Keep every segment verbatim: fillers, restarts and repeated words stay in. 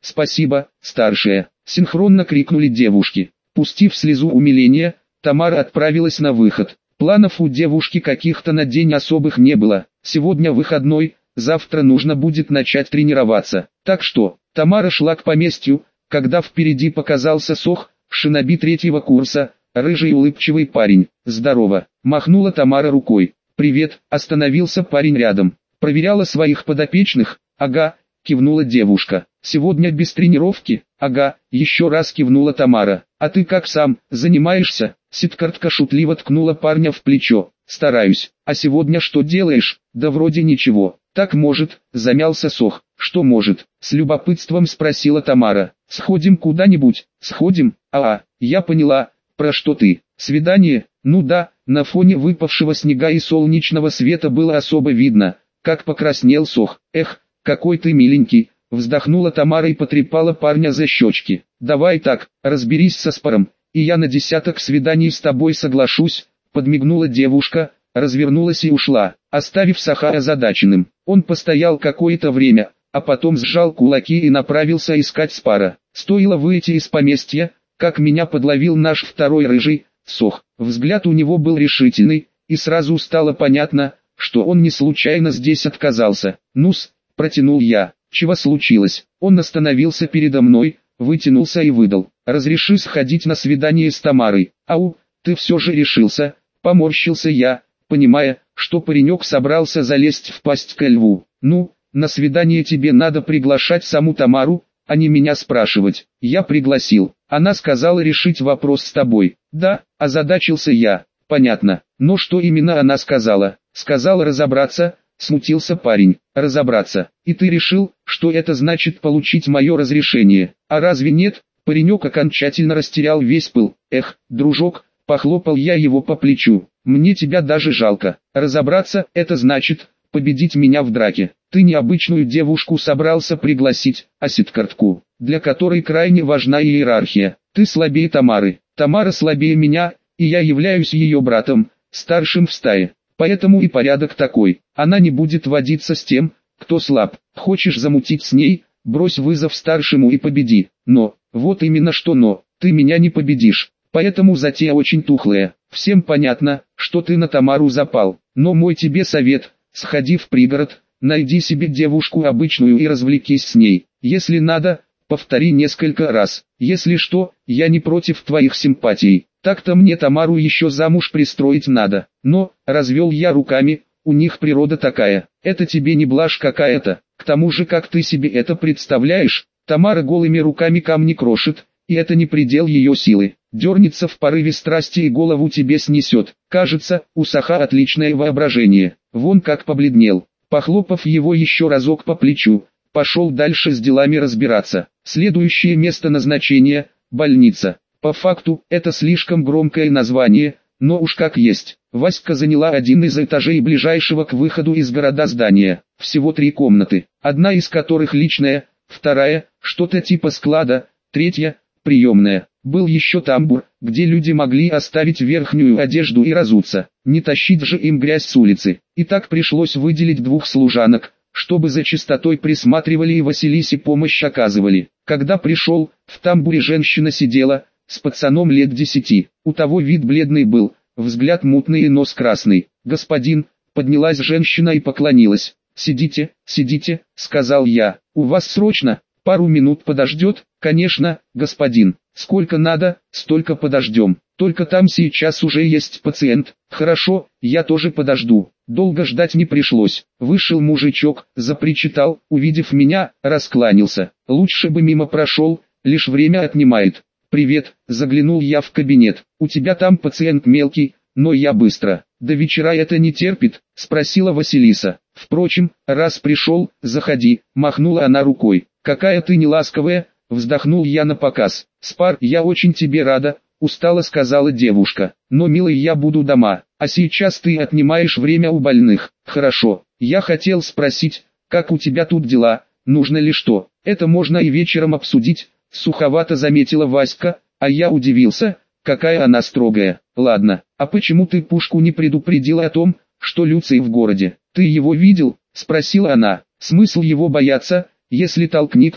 «Спасибо, старшая!» — синхронно крикнули девушки. Пустив слезу умиления, Тамара отправилась на выход. Планов у девушки каких-то на день особых не было. Сегодня выходной, завтра нужно будет начать тренироваться. Так что, Тамара шла к поместью, когда впереди показался Сох, шиноби третьего курса, рыжий улыбчивый парень. «Здорово!» — махнула Тамара рукой. «Привет!» — остановился парень рядом. «Проверяла своих подопечных?» «Ага!» — кивнула девушка. «Сегодня без тренировки?» «Ага!» — еще раз кивнула Тамара. «А ты как сам, занимаешься?» Сидкартка шутливо ткнула парня в плечо. «Стараюсь. А сегодня что делаешь?» «Да вроде ничего». «Так может», — замялся Сох. «Что может?» — с любопытством спросила Тамара. «Сходим куда-нибудь?» «Сходим? А, я поняла, про что ты. Свидание?» «Ну да». На фоне выпавшего снега и солнечного света было особо видно, как покраснел Сох. «Эх, какой ты миленький!» — вздохнула Тамара и потрепала парня за щечки. «Давай так, разберись со спором, и я на десяток свиданий с тобой соглашусь», — подмигнула девушка, развернулась и ушла, оставив Соха озадаченным. Он постоял какое-то время, а потом сжал кулаки и направился искать спара. Стоило выйти из поместья, как меня подловил наш второй рыжий, Сох. Взгляд у него был решительный, и сразу стало понятно, что он не случайно здесь отказался. «Ну-с», — протянул я. «Чего случилось?» Он остановился передо мной, вытянулся и выдал. «Разреши сходить на свидание с Тамарой». «Ау, ты все же решился?» — поморщился я, понимая, что паренек собрался залезть в пасть ко льву. «Ну, на свидание тебе надо приглашать саму Тамару, а не меня спрашивать». «Я пригласил. Она сказала решить вопрос с тобой». «Да», — озадачился я. «Понятно. Но что именно она сказала?» «Сказала разобраться», — смутился парень. «Разобраться. И ты решил, что это значит получить мое разрешение? А разве нет?» Паренек окончательно растерял весь пыл. «Эх, дружок», — похлопал я его по плечу. «Мне тебя даже жалко. Разобраться — это значит победить меня в драке. Ты необычную девушку собрался пригласить, а Сидкартку, для которой крайне важна иерархия. Ты слабее Тамары. Тамара слабее меня, и я являюсь ее братом, старшим в стае. Поэтому и порядок такой. Она не будет водиться с тем, кто слаб. Хочешь замутить с ней, брось вызов старшему и победи. Но, вот именно что но, ты меня не победишь. Поэтому затея очень тухлая. Всем понятно, что ты на Тамару запал. Но мой тебе совет, сходи в пригород, найди себе девушку обычную и развлекись с ней. Если надо, повтори несколько раз. Если что, я не против твоих симпатий. Так-то мне Тамару еще замуж пристроить надо. Но, развел я руками, у них природа такая. Это тебе не блажь какая-то. К тому же, как ты себе это представляешь, Тамара голыми руками камни крошит, и это не предел ее силы. Дернется в порыве страсти и голову тебе снесет. Кажется, у Соха отличное воображение. Вон как побледнел. Похлопав его еще разок по плечу, пошел дальше с делами разбираться. Следующее место назначения – больница. По факту, это слишком громкое название, но уж как есть. Васька заняла один из этажей ближайшего к выходу из города здания. Всего три комнаты, одна из которых личная, вторая – что-то типа склада, третья – приемная. Был еще тамбур, где люди могли оставить верхнюю одежду и разуться, не тащить же им грязь с улицы. И так пришлось выделить двух служанок, чтобы за чистотой присматривали и Василисе помощь оказывали. Когда пришел, в тамбуре женщина сидела, с пацаном лет десяти. У того вид бледный был, взгляд мутный и нос красный. «Господин», поднялась женщина и поклонилась. «Сидите, сидите», сказал я. «У вас срочно? Пару минут подождет?» «Конечно, господин. Сколько надо, столько подождем. Только там сейчас уже есть пациент». «Хорошо, я тоже подожду». Долго ждать не пришлось. Вышел мужичок, запричитал, увидев меня, раскланялся. Лучше бы мимо прошел, лишь время отнимает. «Привет», заглянул я в кабинет. «У тебя там пациент мелкий, но я быстро». «До вечера это не терпит?» спросила Василиса. «Впрочем, раз пришел, заходи», махнула она рукой. «Какая ты неласковая», вздохнул я напоказ. «Спар, я очень тебе рада», устало сказала девушка. «Но, милый, я буду дома, а сейчас ты отнимаешь время у больных». «Хорошо, я хотел спросить, как у тебя тут дела, нужно ли что?» «Это можно и вечером обсудить», суховато заметила Васька, а я удивился, какая она строгая. «Ладно, а почему ты Пушку не предупредила о том, что Люций в городе? Ты его видел?» спросила она. «Смысл его бояться, если толкни кто,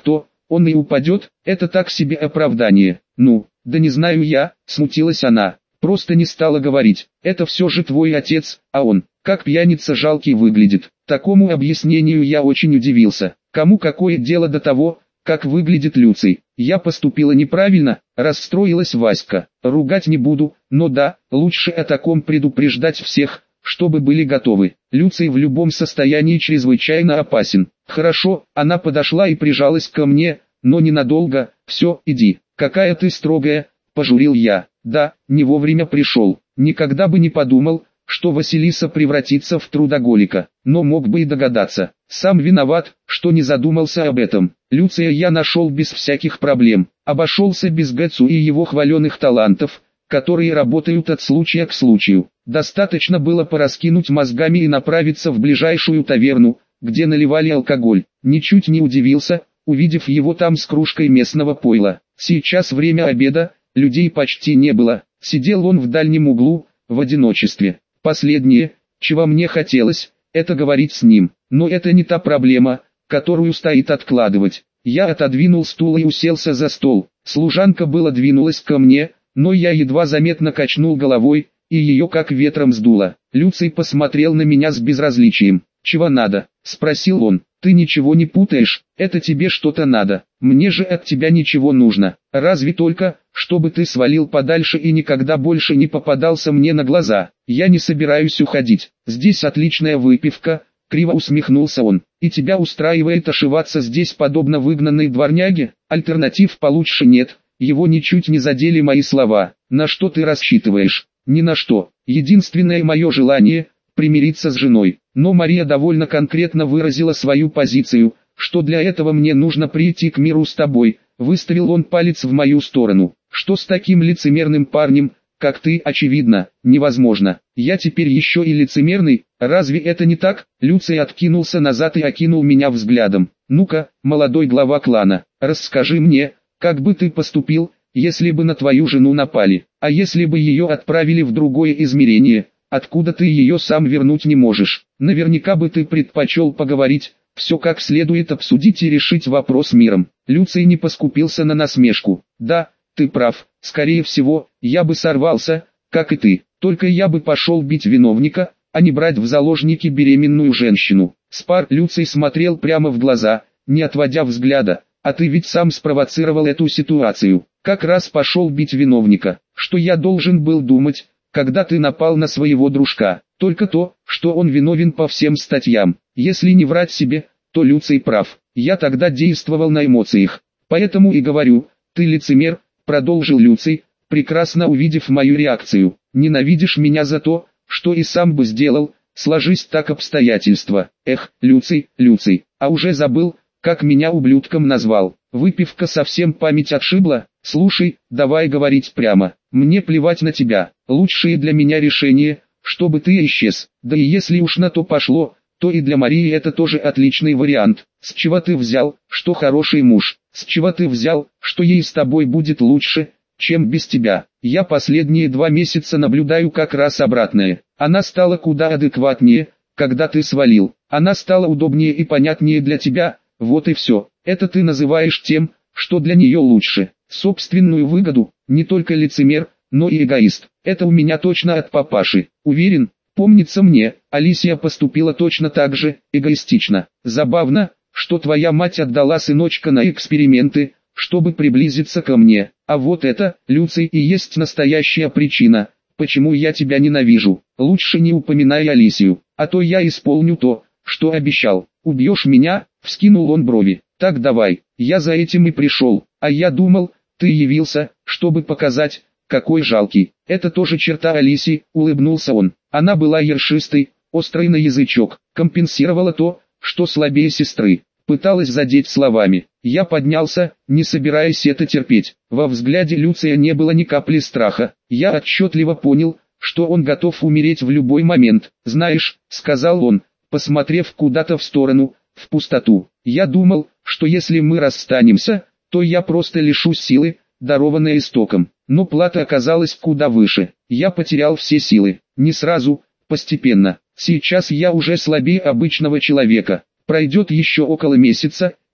он и упадет, это так себе оправдание. Ну, да не знаю я, смутилась она, просто не стала говорить, это все же твой отец, а он, как пьяница жалкий выглядит. Такому объяснению я очень удивился. Кому какое дело до того, как выглядит Люций? Я поступила неправильно, расстроилась Васька. Ругать не буду, но да, лучше о таком предупреждать всех, чтобы были готовы. Люций в любом состоянии чрезвычайно опасен. Хорошо, она подошла и прижалась ко мне, но ненадолго. Все, иди. Какая ты строгая, пожурил я. Да, не вовремя пришел. Никогда бы не подумал, что Василиса превратится в трудоголика, но мог бы и догадаться. Сам виноват, что не задумался об этом. Люция я нашел без всяких проблем, обошелся без Гэцу и его хваленых талантов, которые работают от случая к случаю. Достаточно было пораскинуть мозгами и направиться в ближайшую таверну, где наливали алкоголь. Ничуть не удивился, увидев его там с кружкой местного пойла. Сейчас время обеда, людей почти не было, сидел он в дальнем углу, в одиночестве. Последнее, чего мне хотелось, это говорить с ним, но это не та проблема, которую стоит откладывать. Я отодвинул стул и уселся за стол. Служанка была двинулась ко мне, но я едва заметно качнул головой, и ее как ветром сдуло. Люций посмотрел на меня с безразличием. «Чего надо?» – спросил он. «Ты ничего не путаешь, это тебе что-то надо. Мне же от тебя ничего нужно. Разве только, чтобы ты свалил подальше и никогда больше не попадался мне на глаза. Я не собираюсь уходить. Здесь отличная выпивка», — криво усмехнулся он. «И тебя устраивает ошиваться здесь подобно выгнанной дворняге? Альтернатив получше нет». Его ничуть не задели мои слова. «На что ты рассчитываешь?» «Ни на что. Единственное мое желание — примириться с женой». Но Мария довольно конкретно выразила свою позицию, что для этого мне нужно прийти к миру с тобой. Выставил он палец в мою сторону. Что с таким лицемерным парнем, как ты, очевидно, невозможно. Я теперь еще и лицемерный, разве это не так? Люций откинулся назад и окинул меня взглядом. Ну-ка, молодой глава клана, расскажи мне, как бы ты поступил, если бы на твою жену напали, а если бы ее отправили в другое измерение, откуда ты ее сам вернуть не можешь. Наверняка бы ты предпочел поговорить, все как следует обсудить и решить вопрос миром. Люций не поскупился на насмешку. Да, ты прав, скорее всего, я бы сорвался, как и ты, только я бы пошел бить виновника, а не брать в заложники беременную женщину. Спар Люций смотрел прямо в глаза, не отводя взгляда. А ты ведь сам спровоцировал эту ситуацию. Как раз пошел бить виновника. Что я должен был думать, когда ты напал на своего дружка? Только то, что он виновен по всем статьям. Если не врать себе, то Люций прав. Я тогда действовал на эмоциях. Поэтому и говорю, ты лицемер, продолжил Люций, прекрасно увидев мою реакцию. Ненавидишь меня за то, что и сам бы сделал, сложись так обстоятельства. Эх, Люций, Люций, а уже забыл, как меня ублюдком назвал. Выпивка совсем память отшибла. Слушай, давай говорить прямо. Мне плевать на тебя. Лучшее для меня решение, чтобы ты исчез. Да и если уж на то пошло, то и для Марии это тоже отличный вариант. С чего ты взял, что хороший муж? С чего ты взял, что ей с тобой будет лучше, чем без тебя? Я последние два месяца наблюдаю как раз обратное. Она стала куда адекватнее, когда ты свалил. Она стала удобнее и понятнее для тебя. Вот и все. Это ты называешь тем, что для нее лучше. Собственную выгоду, не только лицемер, но и эгоист. Это у меня точно от папаши. Уверен, помнится мне, Алисия поступила точно так же, эгоистично. Забавно, что твоя мать отдала сыночка на эксперименты, чтобы приблизиться ко мне. А вот это, Люций, и есть настоящая причина, почему я тебя ненавижу. Лучше не упоминай Алисию, а то я исполню то, что обещал. Убьешь меня? Вскинул он брови. Так давай, я за этим и пришел, а я думал, ты явился, чтобы показать, какой жалкий. Это тоже черта Алисии, улыбнулся он. Она была ершистой, острой на язычок, компенсировала то, что слабее сестры. Пыталась задеть словами. Я поднялся, не собираясь это терпеть. Во взгляде Люция не было ни капли страха. Я отчетливо понял, что он готов умереть в любой момент. Знаешь, сказал он, посмотрев куда-то в сторону, в пустоту. Я думал, что если мы расстанемся, то я просто лишусь силы, дарованной истоком. Но плата оказалась куда выше. Я потерял все силы. Не сразу, постепенно. Сейчас я уже слабее обычного человека. Пройдет еще около месяца,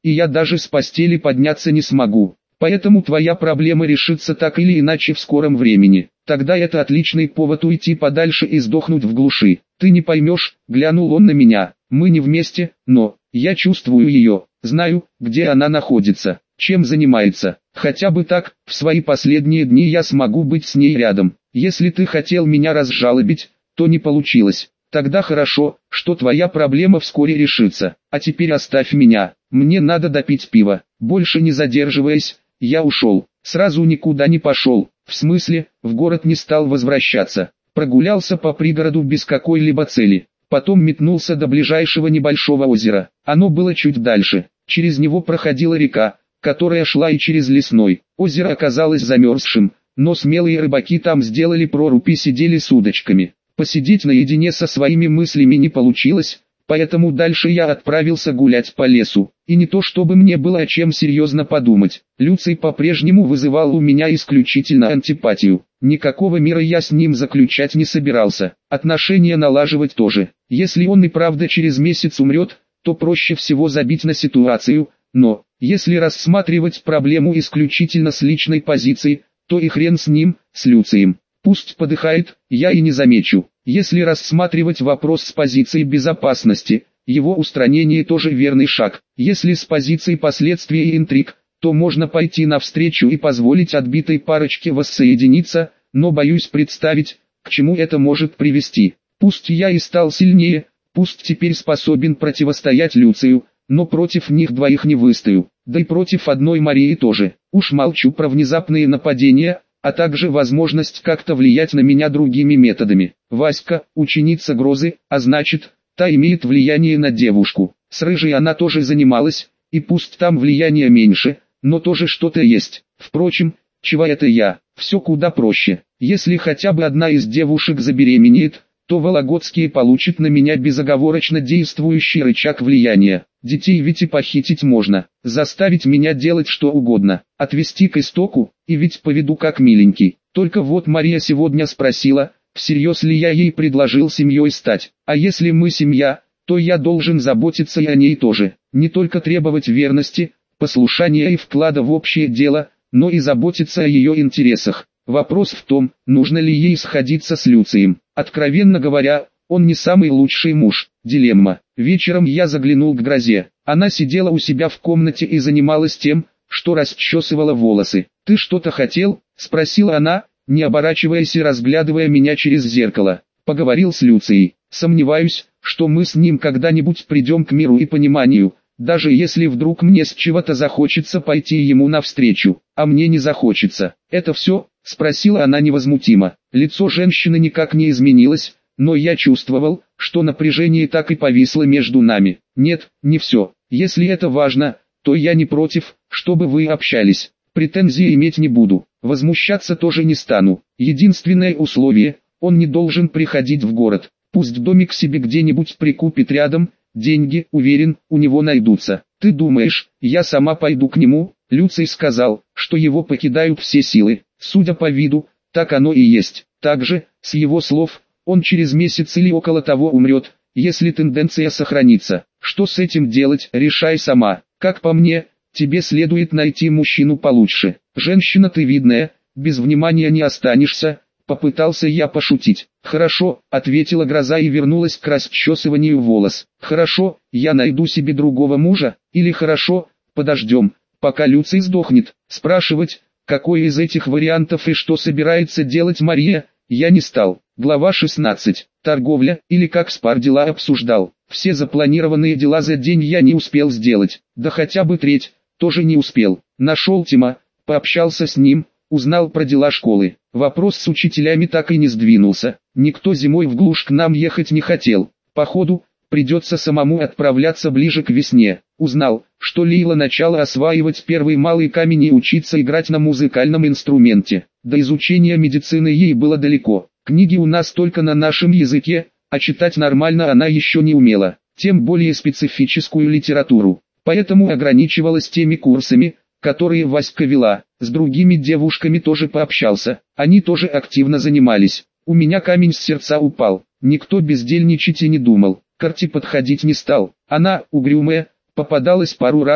и я даже с постели подняться не смогу. Поэтому твоя проблема решится так или иначе в скором времени. Тогда это отличный повод уйти подальше и сдохнуть в глуши. Ты не поймешь, глянул он на меня. Мы не вместе, но я чувствую ее, знаю, где она находится, чем занимается. Хотя бы так, в свои последние дни я смогу быть с ней рядом. Если ты хотел меня разжалобить, то не получилось. Тогда хорошо, что твоя проблема вскоре решится. А теперь оставь меня, мне надо допить пиво. Больше не задерживаясь, я ушел. Сразу никуда не пошел, в смысле, в город не стал возвращаться. Прогулялся по пригороду без какой-либо цели. Потом метнулся до ближайшего небольшого озера. Оно было чуть дальше. Через него проходила река, которая шла и через лесной. Озеро оказалось замерзшим, но смелые рыбаки там сделали прорубь и сидели с удочками. Посидеть наедине со своими мыслями не получилось, поэтому дальше я отправился гулять по лесу. И не то чтобы мне было о чем серьезно подумать. Люций по-прежнему вызывал у меня исключительно антипатию. Никакого мира я с ним заключать не собирался. Отношения налаживать тоже. Если он и правда через месяц умрет, то проще всего забить на ситуацию. Но, если рассматривать проблему исключительно с личной позиции, то и хрен с ним, с Люцием. Пусть подыхает, я и не замечу. Если рассматривать вопрос с позиции безопасности, его устранение тоже верный шаг. Если с позиции последствий и интриг, то можно пойти навстречу и позволить отбитой парочке воссоединиться, но боюсь представить, к чему это может привести. Пусть я и стал сильнее, пусть теперь способен противостоять Люцию, но против них двоих не выстою, да и против одной Марии тоже. Уж молчу про внезапные нападения, а также возможность как-то влиять на меня другими методами. Васька, ученица Грозы, а значит, та имеет влияние на девушку. С Рыжей она тоже занималась, и пусть там влияние меньше, но тоже что-то есть. Впрочем, чего это я, все куда проще. Если хотя бы одна из девушек забеременеет, то Вологодские получат на меня безоговорочно действующий рычаг влияния. Детей ведь и похитить можно, заставить меня делать что угодно, отвести к истоку, и ведь поведу как миленький. Только вот Мария сегодня спросила, всерьез ли я ей предложил семьей стать. А если мы семья, то я должен заботиться и о ней тоже. Не только требовать верности, послушания и вклада в общее дело, но и заботиться о ее интересах. Вопрос в том, нужно ли ей сходиться с Люцием. Откровенно говоря, он не самый лучший муж. Дилемма. Вечером я заглянул к Грозе. Она сидела у себя в комнате и занималась тем, что расчесывала волосы. «Ты что-то хотел?» – спросила она, не оборачиваясь и разглядывая меня через зеркало. «Поговорил с Люцией. Сомневаюсь, что мы с ним когда-нибудь придем к миру и пониманию, даже если вдруг мне с чего-то захочется пойти ему навстречу, а мне не захочется. Это все?» – спросила она невозмутимо. Лицо женщины никак не изменилось, но я чувствовал, что напряжение так и повисло между нами. «Нет, не все. Если это важно, то я не против, чтобы вы общались. Претензий иметь не буду, возмущаться тоже не стану. Единственное условие, он не должен приходить в город. Пусть домик себе где-нибудь прикупит рядом, деньги, уверен, у него найдутся. Ты думаешь, я сама пойду к нему?» Люций сказал, что его покидают все силы. Судя по виду, так оно и есть. Также, с его слов, он через месяц или около того умрет, если тенденция сохранится. Что с этим делать, решай сама. Как по мне, тебе следует найти мужчину получше. Женщина ты видная, без внимания не останешься, попытался я пошутить. Хорошо, ответила Гроза и вернулась к расчесыванию волос. Хорошо, я найду себе другого мужа, или хорошо, подождем, пока Люций сдохнет. Спрашивать, какой из этих вариантов и что собирается делать Мария, я не стал. Глава шестнадцать. Торговля, или как Спар дела обсуждал. Все запланированные дела за день я не успел сделать, да хотя бы треть, тоже не успел. Нашел Тима, пообщался с ним, узнал про дела школы. Вопрос с учителями так и не сдвинулся. Никто зимой в глушь к нам ехать не хотел. Походу, придется самому отправляться ближе к весне. Узнал, что Лейла начала осваивать первый малый камень и учиться играть на музыкальном инструменте. До изучения медицины ей было далеко. Книги у нас только на нашем языке, а читать нормально она еще не умела, тем более специфическую литературу. Поэтому ограничивалась теми курсами, которые Васька вела. С другими девушками тоже пообщался, они тоже активно занимались. У меня камень с сердца упал, никто бездельничать и не думал. К Арти подходить не стал, она, угрюмая, попадалась пару раз,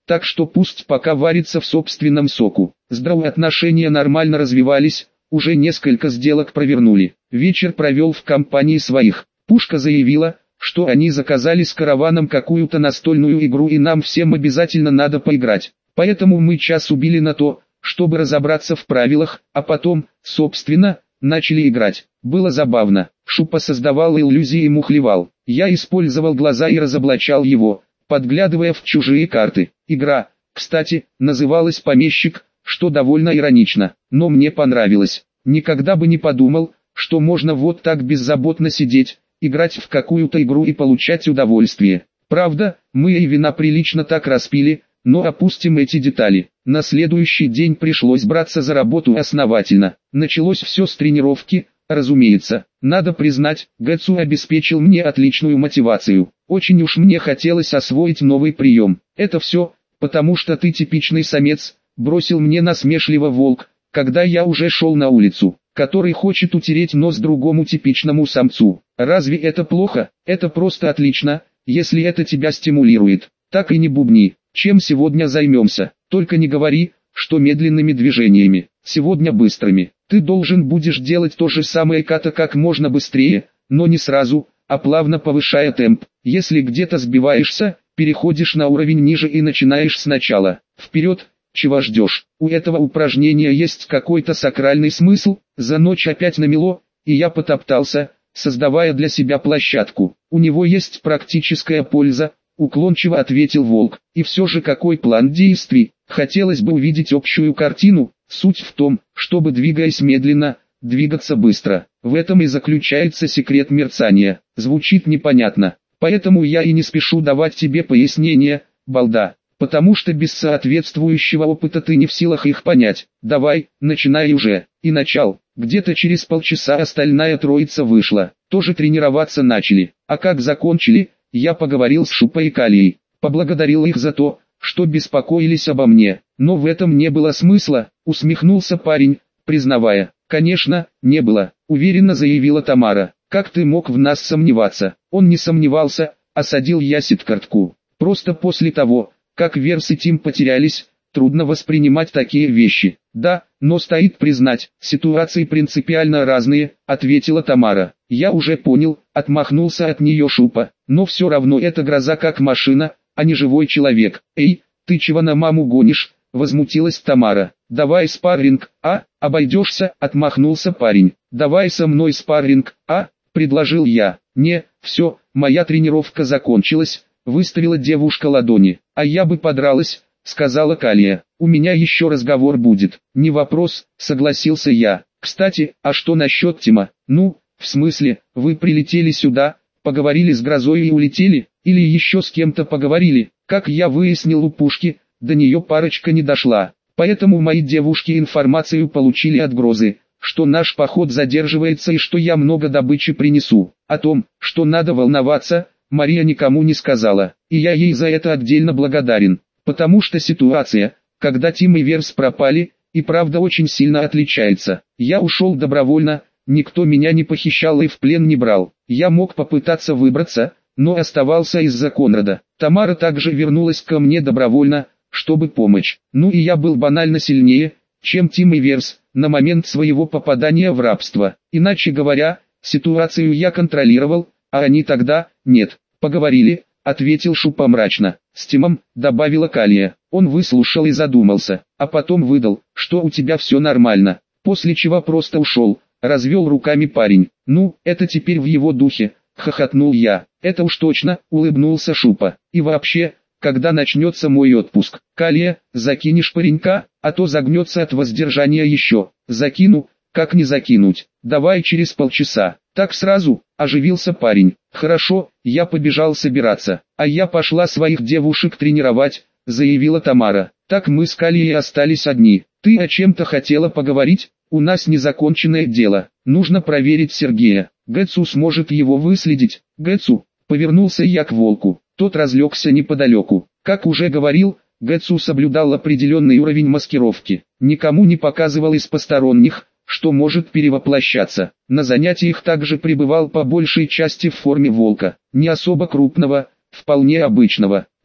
так что пусть пока варится в собственном соку. Здравоотношения нормально развивались, уже несколько сделок провернули. Вечер провел в компании своих. Пушка заявила, что они заказали с караваном какую-то настольную игру и нам всем обязательно надо поиграть. Поэтому мы час убили на то, чтобы разобраться в правилах, а потом, собственно, начали играть. Было забавно. Шупа создавал иллюзии и мухлевал. Я использовал глаза и разоблачал его, подглядывая в чужие карты. Игра, кстати, называлась «Помещик», что довольно иронично, но мне понравилось. Никогда бы не подумал, что можно вот так беззаботно сидеть, играть в какую-то игру и получать удовольствие. Правда, мы и вина прилично так распили, но опустим эти детали. На следующий день пришлось браться за работу основательно. Началось все с тренировки, разумеется. Надо признать, Гэцу обеспечил мне отличную мотивацию. Очень уж мне хотелось освоить новый прием. Это все, потому что ты типичный самец, бросил мне насмешливо волк, когда я уже шел на улицу, который хочет утереть нос другому типичному самцу. Разве это плохо? Это просто отлично, если это тебя стимулирует. Так и не бубни. Чем сегодня займемся? Только не говори, что медленными движениями. Сегодня быстрыми. Ты должен будешь делать то же самое ката как можно быстрее, но не сразу, а плавно повышая темп. Если где-то сбиваешься, переходишь на уровень ниже и начинаешь сначала. Вперед! Чего ждешь? У этого упражнения есть какой-то сакральный смысл. За ночь опять намело, и я потоптался, создавая для себя площадку. У него есть практическая польза, уклончиво ответил волк. И все же какой план действий? Хотелось бы увидеть общую картину. Суть в том, чтобы, двигаясь медленно, двигаться быстро. В этом и заключается секрет мерцания. Звучит непонятно. Поэтому я и не спешу давать тебе пояснения, балда. Потому что без соответствующего опыта ты не в силах их понять. Давай, начинай уже. И начал. Где-то через полчаса остальная троица вышла. Тоже тренироваться начали. А как закончили, я поговорил с Шупой и Калией. Поблагодарил их за то, что беспокоились обо мне. Но в этом не было смысла, усмехнулся парень, признавая. Конечно, не было, уверенно заявила Тамара. Как ты мог в нас сомневаться? Он не сомневался, осадил я Сидкартку. Просто после того, как Верс и Тим потерялись, трудно воспринимать такие вещи. Да, но стоит признать, ситуации принципиально разные, ответила Тамара. Я уже понял, отмахнулся от нее Шупа, но все равно это гроза как машина, а не живой человек. Эй, ты чего на маму гонишь? Возмутилась Тамара. Давай спарринг, а? Обойдешься? Отмахнулся парень. Давай со мной спарринг, а? Предложил я. Не, все, моя тренировка закончилась. Выставила девушка ладони. А я бы подралась, сказала Калия. У меня еще разговор будет. Не вопрос, согласился я. Кстати, а что насчет Тима? Ну, в смысле, вы прилетели сюда, поговорили с Грозой и улетели? Или еще с кем-то поговорили? Как я выяснил у Пушки, до нее парочка не дошла. Поэтому мои девушки информацию получили от Грозы, что наш поход задерживается и что я много добычи принесу. О том, что надо волноваться, Мария никому не сказала, и я ей за это отдельно благодарен, потому что ситуация, когда Тим и Верс пропали, и правда очень сильно отличается. Я ушел добровольно, никто меня не похищал и в плен не брал. Я мог попытаться выбраться, но оставался из-за Конрада. Тамара также вернулась ко мне добровольно, чтобы помочь. Ну и я был банально сильнее, чем Тим и Верс, на момент своего попадания в рабство. Иначе говоря, ситуацию я контролировал, а они тогда, нет. Поговорили, ответил Шупа мрачно. С Тимом, добавила Калия. Он выслушал и задумался, а потом выдал, что у тебя все нормально. После чего просто ушел, развел руками парень. Ну, это теперь в его духе, хохотнул я. Это уж точно, улыбнулся Шупа. И вообще, когда начнется мой отпуск? Калия, закинешь паренька, а то загнется от воздержания еще. Закину, как не закинуть? Давай через полчаса. Так сразу, оживился парень. Хорошо, я побежал собираться. А я пошла своих девушек тренировать, заявила Тамара. Так мы с Калией остались одни. Ты о чем-то хотела поговорить? У нас незаконченное дело. Нужно проверить Сергея. Гэцу сможет его выследить. Гэцу, повернулся я к волку. Тот разлегся неподалеку. Как уже говорил, Гэцу соблюдал определенный уровень маскировки. Никому не показывал из посторонних, что может перевоплощаться. На занятиях также пребывал по большей части в форме волка. Не особо крупного, вполне обычного.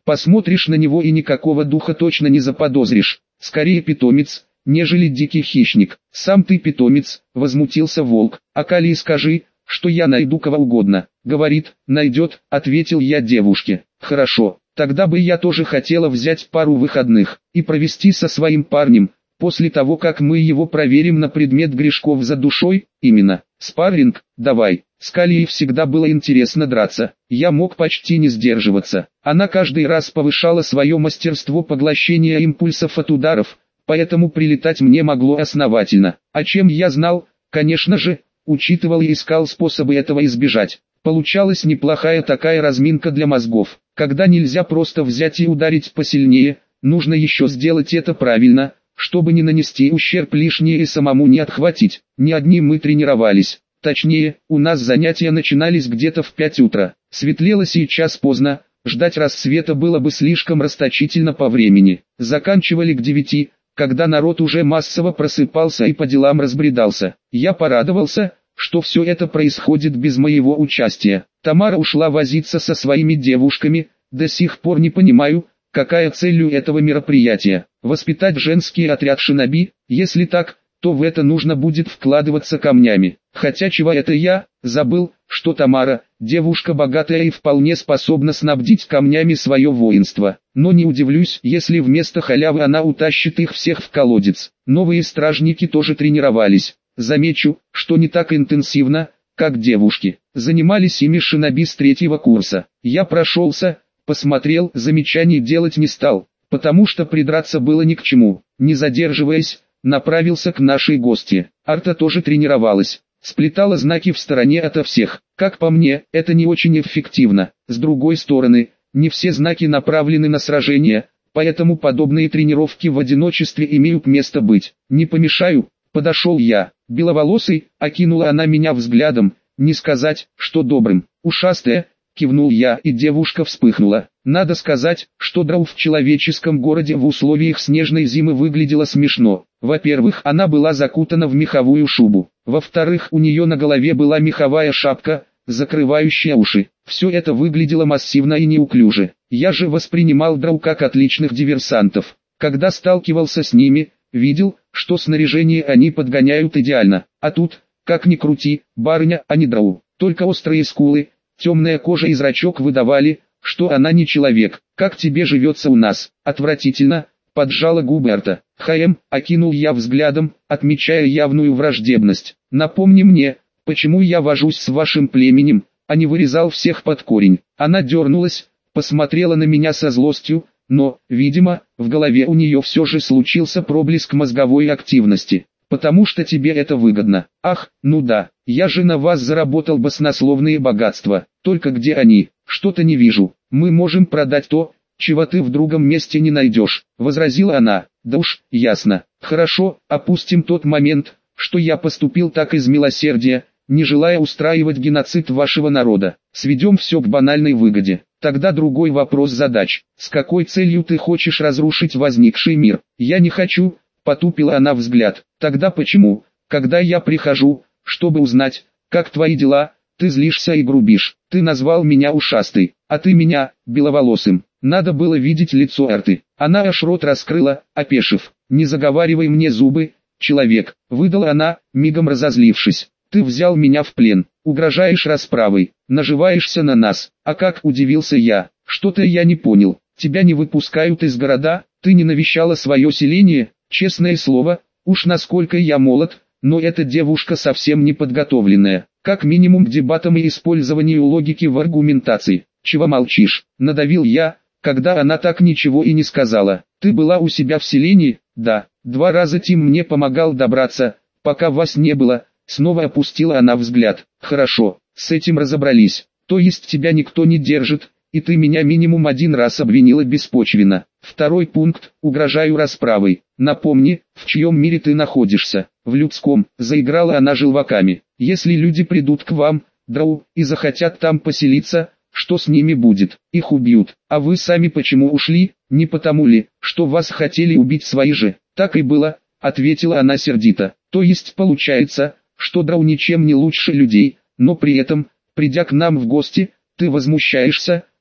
Посмотришь на него и никакого духа точно не заподозришь. Скорее питомец, нежели дикий хищник. Сам ты питомец, возмутился волк. А коли скажи, что я найду кого угодно. Говорит, найдет, ответил я девушке. Хорошо, тогда бы я тоже хотела взять пару выходных и провести со своим парнем. После того, как мы его проверим на предмет грешков за душой, именно, спарринг, давай. С Калией всегда было интересно драться, я мог почти не сдерживаться. Она каждый раз повышала свое мастерство поглощения импульсов от ударов, поэтому прилетать мне могло основательно. О чем я знал, конечно же, учитывал и искал способы этого избежать. Получалась неплохая такая разминка для мозгов, когда нельзя просто взять и ударить посильнее, нужно еще сделать это правильно, чтобы не нанести ущерб лишнее и самому не отхватить. Не одни мы тренировались, точнее, у нас занятия начинались где-то в пять утра. Светлело сейчас поздно, ждать рассвета было бы слишком расточительно по времени. Заканчивали к девяти, когда народ уже массово просыпался и по делам разбредался. Я порадовался, что все это происходит без моего участия. Тамара ушла возиться со своими девушками, до сих пор не понимаю, какая цель у этого мероприятия. Воспитать женский отряд шиноби, если так, то в это нужно будет вкладываться камнями. Хотя чего это я, забыл, что Тамара, девушка богатая и вполне способна снабдить камнями свое воинство. Но не удивлюсь, если вместо халявы она утащит их всех в колодец. Новые стражники тоже тренировались. Замечу, что не так интенсивно, как девушки. Занимались ими шиноби с третьего курса. Я прошелся, посмотрел, замечаний делать не стал, потому что придраться было ни к чему. Не задерживаясь, направился к нашей гости. Арта тоже тренировалась, сплетала знаки в стороне ото всех. Как по мне, это не очень эффективно. С другой стороны, не все знаки направлены на сражение, поэтому подобные тренировки в одиночестве имеют место быть. Не помешаю, подошел я. Беловолосый, окинула она меня взглядом, не сказать, что добрым. Ушастая, кивнул я, и девушка вспыхнула. Надо сказать, что драу в человеческом городе в условиях снежной зимы выглядела смешно. Во-первых, она была закутана в меховую шубу. Во-вторых, у нее на голове была меховая шапка, закрывающая уши. Все это выглядело массивно и неуклюже. Я же воспринимал драу как отличных диверсантов. Когда сталкивался с ними, видел, что снаряжение они подгоняют идеально. А тут, как ни крути, барыня, а не драу. Только острые скулы, темная кожа и зрачок выдавали, что она не человек. Как тебе живется у нас? Отвратительно, поджала губы Арта. Хаем, окинул я взглядом, отмечая явную враждебность. Напомни мне, почему я вожусь с вашим племенем, а не вырезал всех под корень. Она дернулась, посмотрела на меня со злостью, но, видимо, в голове у нее все же случился проблеск мозговой активности. Потому что тебе это выгодно. Ах, ну да, я же на вас заработал баснословные богатства. Только где они? Что-то не вижу. Мы можем продать то, чего ты в другом месте не найдешь, возразила она. Да уж, ясно. Хорошо, опустим тот момент, что я поступил так из милосердия, не желая устраивать геноцид вашего народа. Сведем все к банальной выгоде. Тогда другой вопрос задач. С какой целью ты хочешь разрушить возникший мир? Я не хочу, потупила она взгляд. Тогда почему, когда я прихожу, чтобы узнать, как твои дела, ты злишься и грубишь? Ты назвал меня ушастой, а ты меня, беловолосым. Надо было видеть лицо Арты. Она аж рот раскрыла, опешив. Не заговаривай мне зубы, человек, выдала она, мигом разозлившись. Ты взял меня в плен, угрожаешь расправой, наживаешься на нас. А как, удивился я, что-то я не понял. Тебя не выпускают из города, ты не навещала свое селение? Честное слово, уж насколько я молод, но эта девушка совсем не подготовленная, как минимум к дебатам и использованию логики в аргументации. Чего молчишь? Надавил я, когда она так ничего и не сказала. Ты была у себя в селении? Да, два раза Тим мне помогал добраться, пока вас не было. Снова опустила она взгляд. Хорошо, с этим разобрались. То есть тебя никто не держит, и ты меня минимум один раз обвинила беспочвенно. Второй пункт, угрожаю расправой. Напомни, в чьем мире ты находишься. В людском, заиграла она желваками. Если люди придут к вам, драу, и захотят там поселиться, что с ними будет? Их убьют. А вы сами почему ушли? Не потому ли, что вас хотели убить свои же? Так и было, ответила она сердито. То есть получается, что драу ничем не лучше людей, но при этом, придя к нам в гости, ты возмущаешься,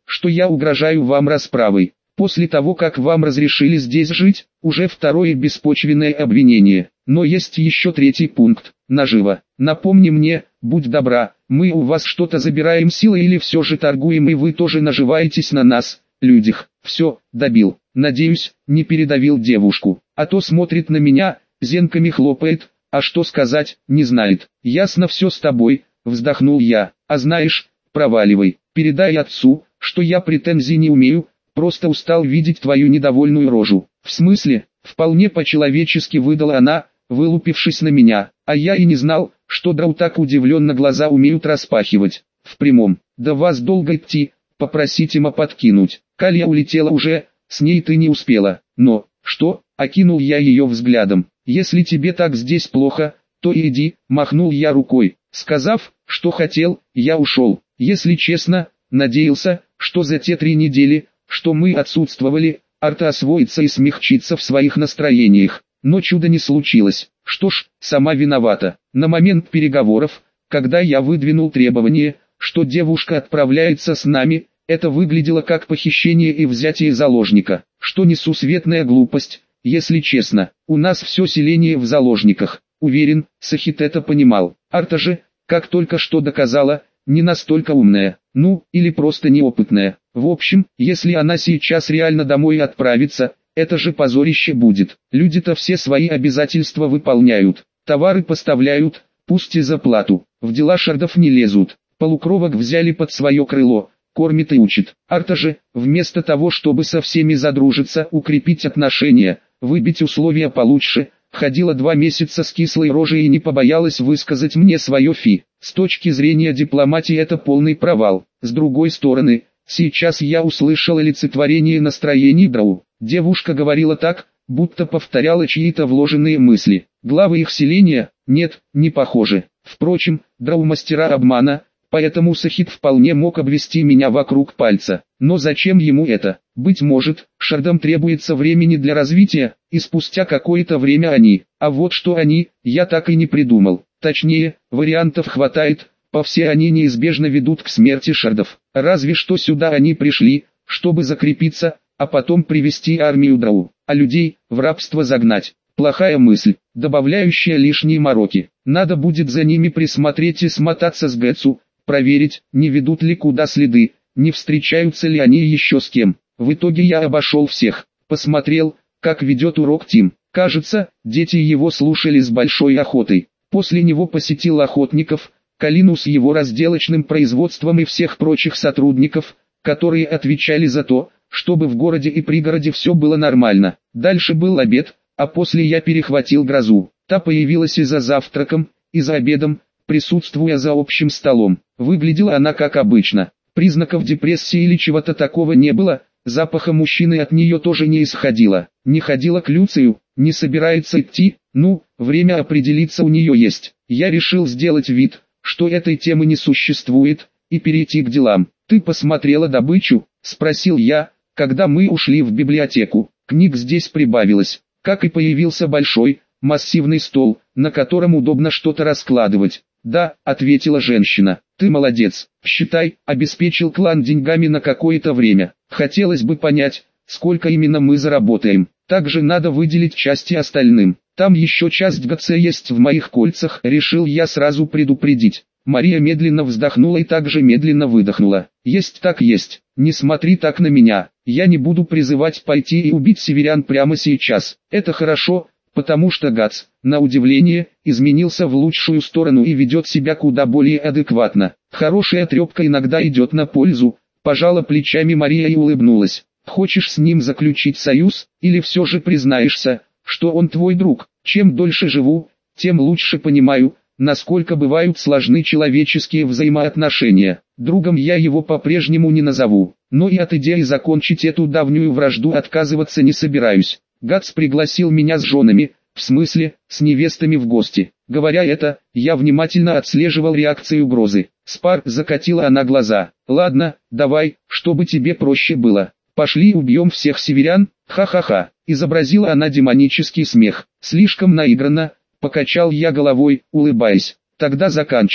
что я угрожаю вам расправой. После того, как вам разрешили здесь жить, уже второе беспочвенное обвинение. Но есть еще третий пункт, нажива. Напомни мне, будь добра, мы у вас что-то забираем силой или все же торгуем и вы тоже наживаетесь на нас, людях. Все, добил. Надеюсь, не передавил девушку. А то смотрит на меня, зенками хлопает, а что сказать, не знает. Ясно все с тобой, вздохнул я. А знаешь, проваливай, передай отцу, что я претензий не умею, просто устал видеть твою недовольную рожу. В смысле? Вполне по-человечески выдала она, вылупившись на меня. А я и не знал, что драу так удивленно глаза умеют распахивать. В прямом. Да вас долго идти, попросить има подкинуть. Калья улетела уже, с ней ты не успела. Но, что, окинул я ее взглядом. Если тебе так здесь плохо, то иди, махнул я рукой. Сказав, что хотел, я ушел. Если честно, надеялся, что за те три недели, что мы отсутствовали, Арта освоится и смягчится в своих настроениях. Но чуда не случилось. Что ж, сама виновата. На момент переговоров, когда я выдвинул требование, что девушка отправляется с нами, это выглядело как похищение и взятие заложника. Что несусветная глупость, если честно. У нас все селение в заложниках. Уверен, Сахит это понимал. Арта же, как только что доказала, не настолько умная, ну, или просто неопытная. В общем, если она сейчас реально домой отправится, это же позорище будет. Люди-то все свои обязательства выполняют, товары поставляют, пусть и за плату. В дела шардов не лезут. Полукровок взяли под свое крыло, кормит и учит. Арта же, вместо того, чтобы со всеми задружиться, укрепить отношения, выбить условия получше, ходила два месяца с кислой рожей и не побоялась высказать мне свое фи. С точки зрения дипломатии это полный провал. С другой стороны, сейчас я услышал олицетворение настроений драу. Девушка говорила так, будто повторяла чьи-то вложенные мысли. Главы их селения? Нет, не похоже. Впрочем, драу мастера обмана, поэтому Сахит вполне мог обвести меня вокруг пальца. Но зачем ему это? Быть может, шардам требуется времени для развития, и спустя какое-то время они. А вот что они, я так и не придумал. Точнее, вариантов хватает, по все они неизбежно ведут к смерти шардов. Разве что сюда они пришли, чтобы закрепиться, а потом привести армию драу, а людей в рабство загнать. Плохая мысль, добавляющая лишние мороки. Надо будет за ними присмотреть и смотаться с Гэтсу, проверить, не ведут ли куда следы, не встречаются ли они еще с кем. В итоге я обошел всех, посмотрел, как ведет урок Тим. Кажется, дети его слушали с большой охотой. После него посетил охотников, Калину с его разделочным производством и всех прочих сотрудников, которые отвечали за то, чтобы в городе и пригороде все было нормально. Дальше был обед, а после я перехватил Грозу. Та появилась и за завтраком, и за обедом, присутствуя за общим столом. Выглядела она как обычно. Признаков депрессии или чего-то такого не было, запаха мужчины от нее тоже не исходило. Не ходила к Люцию, не собирается идти, ну, время определиться у нее есть. Я решил сделать вид, что этой темы не существует, и перейти к делам. «Ты посмотрела добычу?» – спросил я, когда мы ушли в библиотеку. Книг здесь прибавилось, как и появился большой, массивный стол, на котором удобно что-то раскладывать. «Да», — ответила женщина, — «ты молодец, считай, обеспечил клан деньгами на какое-то время. Хотелось бы понять, сколько именно мы заработаем. Также надо выделить части остальным. Там еще часть ГЦ есть в моих кольцах», — решил я сразу предупредить. Мария медленно вздохнула и также медленно выдохнула. «Есть так есть, не смотри так на меня, я не буду призывать пойти и убить северян прямо сейчас. Это хорошо, потому что Гац, на удивление, изменился в лучшую сторону и ведет себя куда более адекватно. Хорошая трепка иногда идет на пользу», — пожала плечами Мария и улыбнулась. «Хочешь с ним заключить союз, или все же признаешься, что он твой друг? Чем дольше живу, тем лучше понимаю, насколько бывают сложны человеческие взаимоотношения. Другом я его по-прежнему не назову, но и от идеи закончить эту давнюю вражду отказываться не собираюсь. Гац пригласил меня с женами, в смысле, с невестами в гости. Говоря это, я внимательно отслеживал реакцию Грозы. Спар, закатила она глаза. Ладно, давай, чтобы тебе проще было. Пошли убьем всех северян, ха-ха-ха. Изобразила она демонический смех. Слишком наигранно, покачал я головой, улыбаясь. Тогда заканчивай.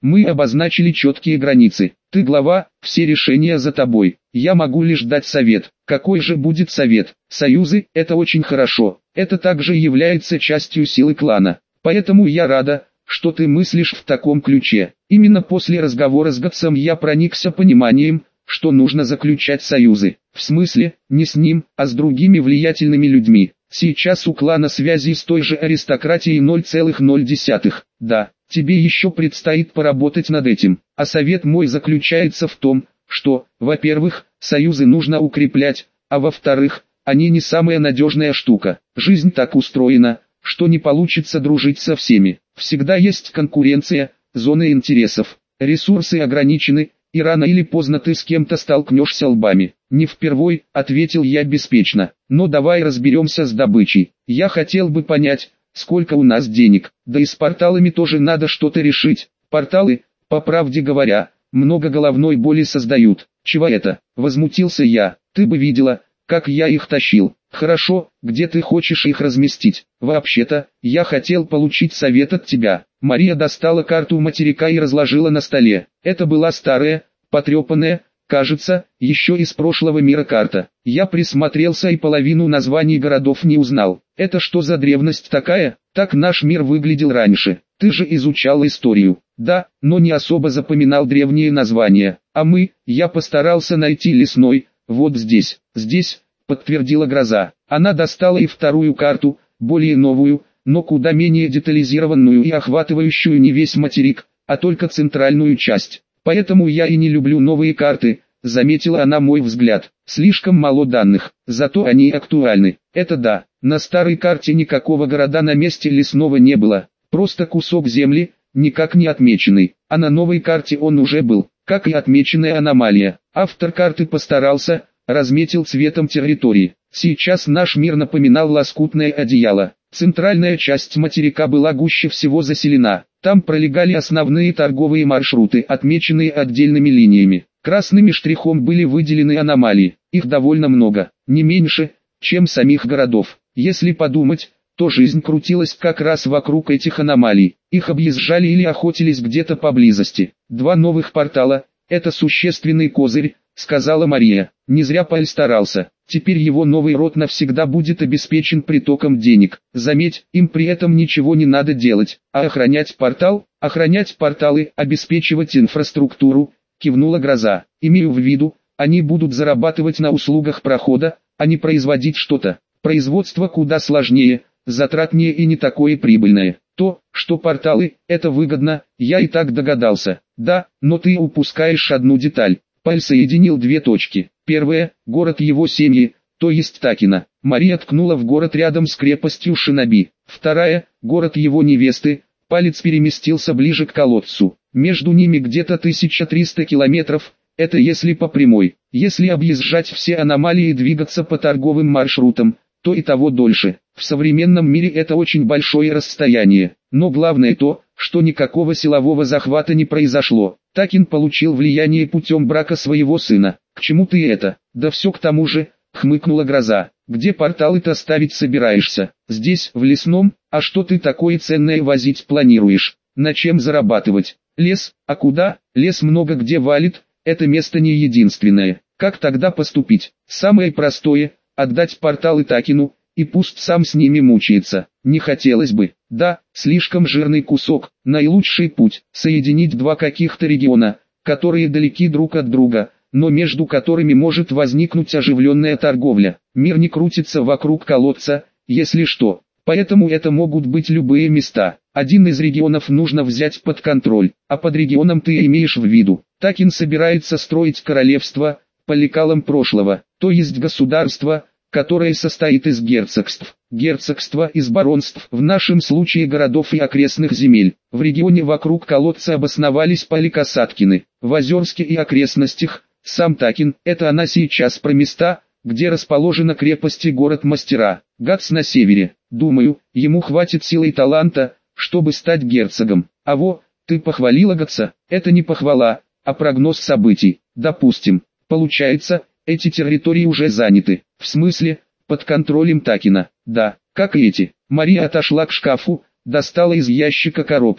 Мы обозначили четкие границы. Ты глава, все решения за тобой. Я могу лишь дать совет. Какой же будет совет? Союзы – это очень хорошо. Это также является частью силы клана. Поэтому я рада, что ты мыслишь в таком ключе. Именно после разговора с Гатсом я проникся пониманием, что нужно заключать союзы. В смысле, не с ним, а с другими влиятельными людьми. Сейчас у клана связи с той же аристократией ноль целых ноль десятых. Да, тебе еще предстоит поработать над этим. А совет мой заключается в том, что, во-первых, союзы нужно укреплять, а во-вторых, они не самая надежная штука. Жизнь так устроена, что не получится дружить со всеми. Всегда есть конкуренция, зоны интересов, ресурсы ограничены, и рано или поздно ты с кем-то столкнешься лбами. Не впервой, ответил я беспечно. Но давай разберемся с добычей. Я хотел бы понять, сколько у нас денег. Да и с порталами тоже надо что-то решить. Порталы, по правде говоря, много головной боли создают. Чего это? Возмутился я. Ты бы видела, как я их тащил. Хорошо, где ты хочешь их разместить? Вообще-то, я хотел получить совет от тебя. Мария достала карту материка и разложила на столе. Это была старая, потрепанная, кажется, еще из прошлого мира карта. Я присмотрелся и половину названий городов не узнал. Это что за древность такая? Так наш мир выглядел раньше. Ты же изучал историю. Да, но не особо запоминал древние названия. А мы, я постарался найти лесной, вот здесь, здесь, подтвердила Гроза. Она достала и вторую карту, более новую, но куда менее детализированную и охватывающую не весь материк, а только центральную часть. Поэтому я и не люблю новые карты, заметила она мой взгляд. Слишком мало данных, зато они актуальны. Это да, на старой карте никакого города на месте лесного не было, просто кусок земли, никак не отмеченный, а на новой карте он уже был, как и отмеченная аномалия. Автор карты постарался, разметил цветом территории. Сейчас наш мир напоминал лоскутное одеяло. Центральная часть материка была гуще всего заселена. Там пролегали основные торговые маршруты, отмеченные отдельными линиями. Красными штрихом были выделены аномалии. Их довольно много, не меньше, чем самих городов. Если подумать, то жизнь крутилась как раз вокруг этих аномалий. Их объезжали или охотились где-то поблизости. Два новых портала – это существенный козырь, сказала Мария. Не зря Паль старался. Теперь его новый род навсегда будет обеспечен притоком денег. Заметь, им при этом ничего не надо делать, а охранять портал, охранять порталы, обеспечивать инфраструктуру, кивнула Гроза. Имею в виду, они будут зарабатывать на услугах прохода, а не производить что-то. Производство куда сложнее, затратнее и не такое прибыльное. То, что порталы, это выгодно, я и так догадался. Да, но ты упускаешь одну деталь. Паль соединил две точки. Первая – город его семьи, то есть Такина. Мария ткнула в город рядом с крепостью Шиноби. Вторая – город его невесты. Палец переместился ближе к колодцу. Между ними где-то тысяча триста километров. Это если по прямой. Если объезжать все аномалии и двигаться по торговым маршрутам, то и того дольше. В современном мире это очень большое расстояние. Но главное то, что никакого силового захвата не произошло. Такин получил влияние путем брака своего сына. К чему ты это? Да все к тому же, хмыкнула Гроза. Где порталы-то ставить собираешься? Здесь, в лесном? А что ты такое ценное возить планируешь? На чем зарабатывать? Лес? А куда? Лес много где валит, это место не единственное. Как тогда поступить? Самое простое – отдать порталы Такину, и пусть сам с ними мучается. Не хотелось бы. Да, слишком жирный кусок. Наилучший путь – соединить два каких-то региона, которые далеки друг от друга, но между которыми может возникнуть оживленная торговля. Мир не крутится вокруг колодца, если что. Поэтому это могут быть любые места. Один из регионов нужно взять под контроль, а под регионом ты имеешь в виду. Такин собирается строить королевство, по лекалам прошлого, то есть государство, которое состоит из герцогств. Герцогства из баронств, в нашем случае городов и окрестных земель. В регионе вокруг колодца обосновались Паликосаткины. В Озерске и окрестностях, сам Такин, это она сейчас про места, где расположена крепость и город-мастера. Гатс на севере. Думаю, ему хватит силы и таланта, чтобы стать герцогом. А во, ты похвалила Гатса? Это не похвала, а прогноз событий. Допустим. Получается, эти территории уже заняты. В смысле, под контролем Такина. Да, как и эти. Мария отошла к шкафу, достала из ящика коробку.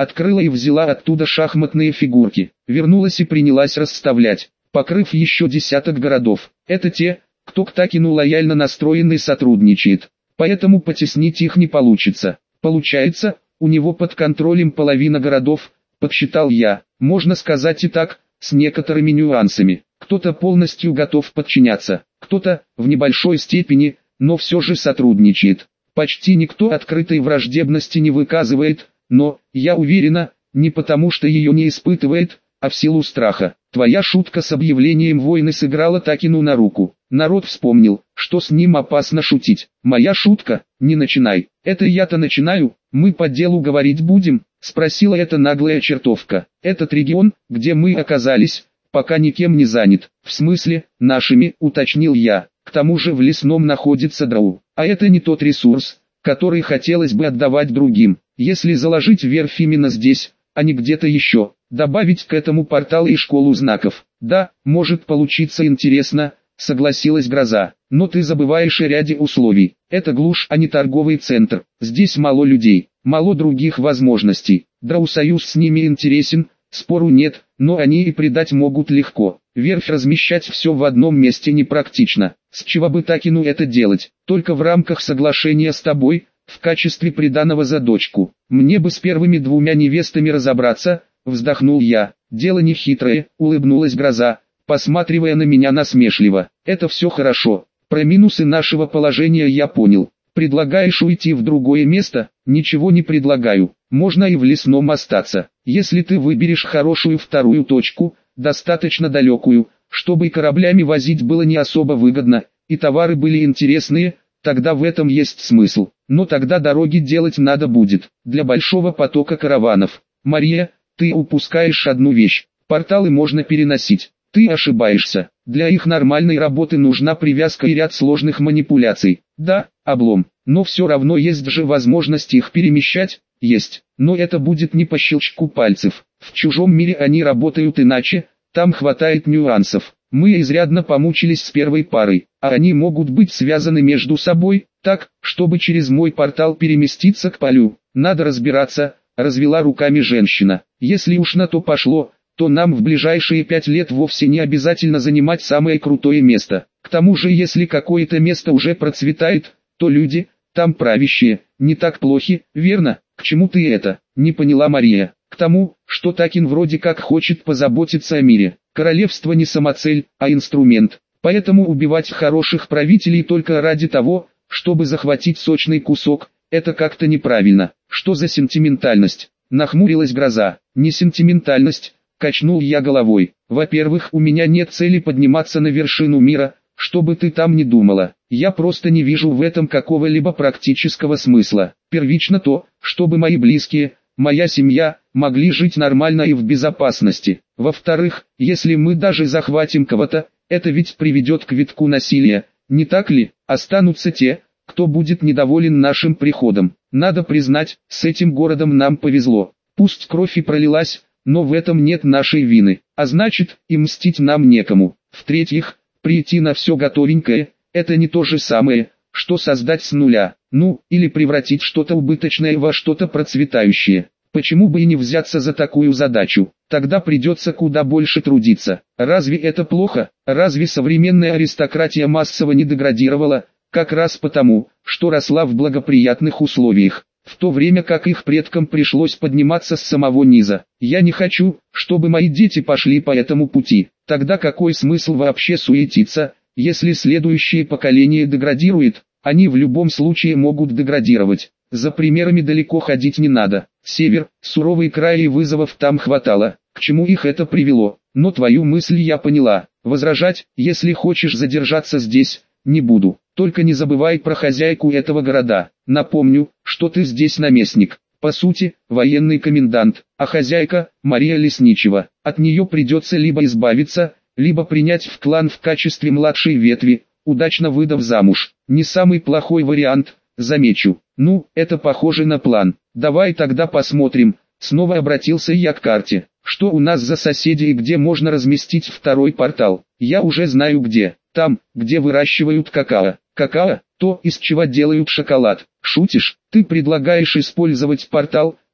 открыла и взяла оттуда шахматные фигурки, вернулась и принялась расставлять, покрыв еще десяток городов. Это те, кто к Такину лояльно настроен и сотрудничает, поэтому потеснить их не получится. Получается, у него под контролем половина городов, подсчитал я, можно сказать и так, с некоторыми нюансами. Кто-то полностью готов подчиняться, кто-то, в небольшой степени, но все же сотрудничает. Почти никто открытой враждебности не выказывает, но, я уверена, не потому что ее не испытывает, а в силу страха. Твоя шутка с объявлением войны сыграла Такину на руку. Народ вспомнил, что с ним опасно шутить. Моя шутка? Не начинай. Это я-то начинаю, мы по делу говорить будем, спросила эта наглая чертовка. Этот регион, где мы оказались, пока никем не занят. В смысле, нашими, уточнил я. К тому же в лесном находится драу. А это не тот ресурс, который хотелось бы отдавать другим. Если заложить верфь именно здесь, а не где-то еще, добавить к этому портал и школу знаков. Да, может получиться интересно, согласилась Гроза. Но ты забываешь о ряде условий. Это глушь, а не торговый центр. Здесь мало людей, мало других возможностей. Драу-союз с ними интересен, спору нет, но они и предать могут легко. Верфь размещать все в одном месте непрактично. С чего бы Такину это делать? Только в рамках соглашения с тобой, в качестве приданого за дочку. Мне бы с первыми двумя невестами разобраться, вздохнул я. Дело не хитрое, улыбнулась Гроза, посматривая на меня насмешливо. Это все хорошо. Про минусы нашего положения я понял. Предлагаешь уйти в другое место? Ничего не предлагаю. Можно и в лесном остаться. Если ты выберешь хорошую вторую точку, достаточно далекую, чтобы и кораблями возить было не особо выгодно, и товары были интересные, тогда в этом есть смысл. Но тогда дороги делать надо будет, для большого потока караванов. Мария, ты упускаешь одну вещь. Порталы можно переносить. Ты ошибаешься. Для их нормальной работы нужна привязка и ряд сложных манипуляций. Да, облом. Но все равно есть же возможность их перемещать. Есть. Но это будет не по щелчку пальцев. В чужом мире они работают иначе, там хватает нюансов. Мы изрядно помучились с первой парой, а они могут быть связаны между собой, так, чтобы через мой портал переместиться к полю. Надо разбираться, развела руками женщина. Если уж на то пошло, то нам в ближайшие пять лет вовсе не обязательно занимать самое крутое место. К тому же если какое-то место уже процветает, то люди, там правящие, не так плохи, верно? К чему ты это? Не поняла Мария. К тому, что Такин вроде как хочет позаботиться о мире. Королевство не самоцель, а инструмент. Поэтому убивать хороших правителей только ради того, чтобы захватить сочный кусок, это как-то неправильно. Что за сентиментальность? Нахмурилась Гроза. Не сентиментальность, качнул я головой. Во-первых, у меня нет цели подниматься на вершину мира, что бы ты там ни думала. Я просто не вижу в этом какого-либо практического смысла. Первично то, чтобы мои близкие, моя семья, могли жить нормально и в безопасности. Во-вторых, если мы даже захватим кого-то, это ведь приведет к витку насилия, не так ли? Останутся те, кто будет недоволен нашим приходом. Надо признать, с этим городом нам повезло. Пусть кровь и пролилась, но в этом нет нашей вины, а значит, и мстить нам некому. В-третьих, прийти на все готовенькое, это не то же самое, что создать с нуля, ну, или превратить что-то убыточное во что-то процветающее. Почему бы и не взяться за такую задачу? Тогда придется куда больше трудиться. Разве это плохо? Разве современная аристократия массово не деградировала? Как раз потому, что росла в благоприятных условиях, в то время как их предкам пришлось подниматься с самого низа. Я не хочу, чтобы мои дети пошли по этому пути. Тогда какой смысл вообще суетиться, если следующее поколение деградирует? Они в любом случае могут деградировать. За примерами далеко ходить не надо. Север, суровый край и вызовов там хватало. К чему их это привело? Но твою мысль я поняла. Возражать, если хочешь задержаться здесь, не буду. Только не забывай про хозяйку этого города. Напомню, что ты здесь наместник. По сути, военный комендант, а хозяйка – Мария Лесничева. От нее придется либо избавиться, либо принять в клан в качестве младшей ветви, удачно выдав замуж. Не самый плохой вариант, замечу. Ну, это похоже на план. Давай тогда посмотрим. Снова обратился я к карте. Что у нас за соседи и где можно разместить второй портал? Я уже знаю где. Там, где выращивают какао. Какао – то, из чего делают шоколад. Шутишь? Ты предлагаешь использовать портал,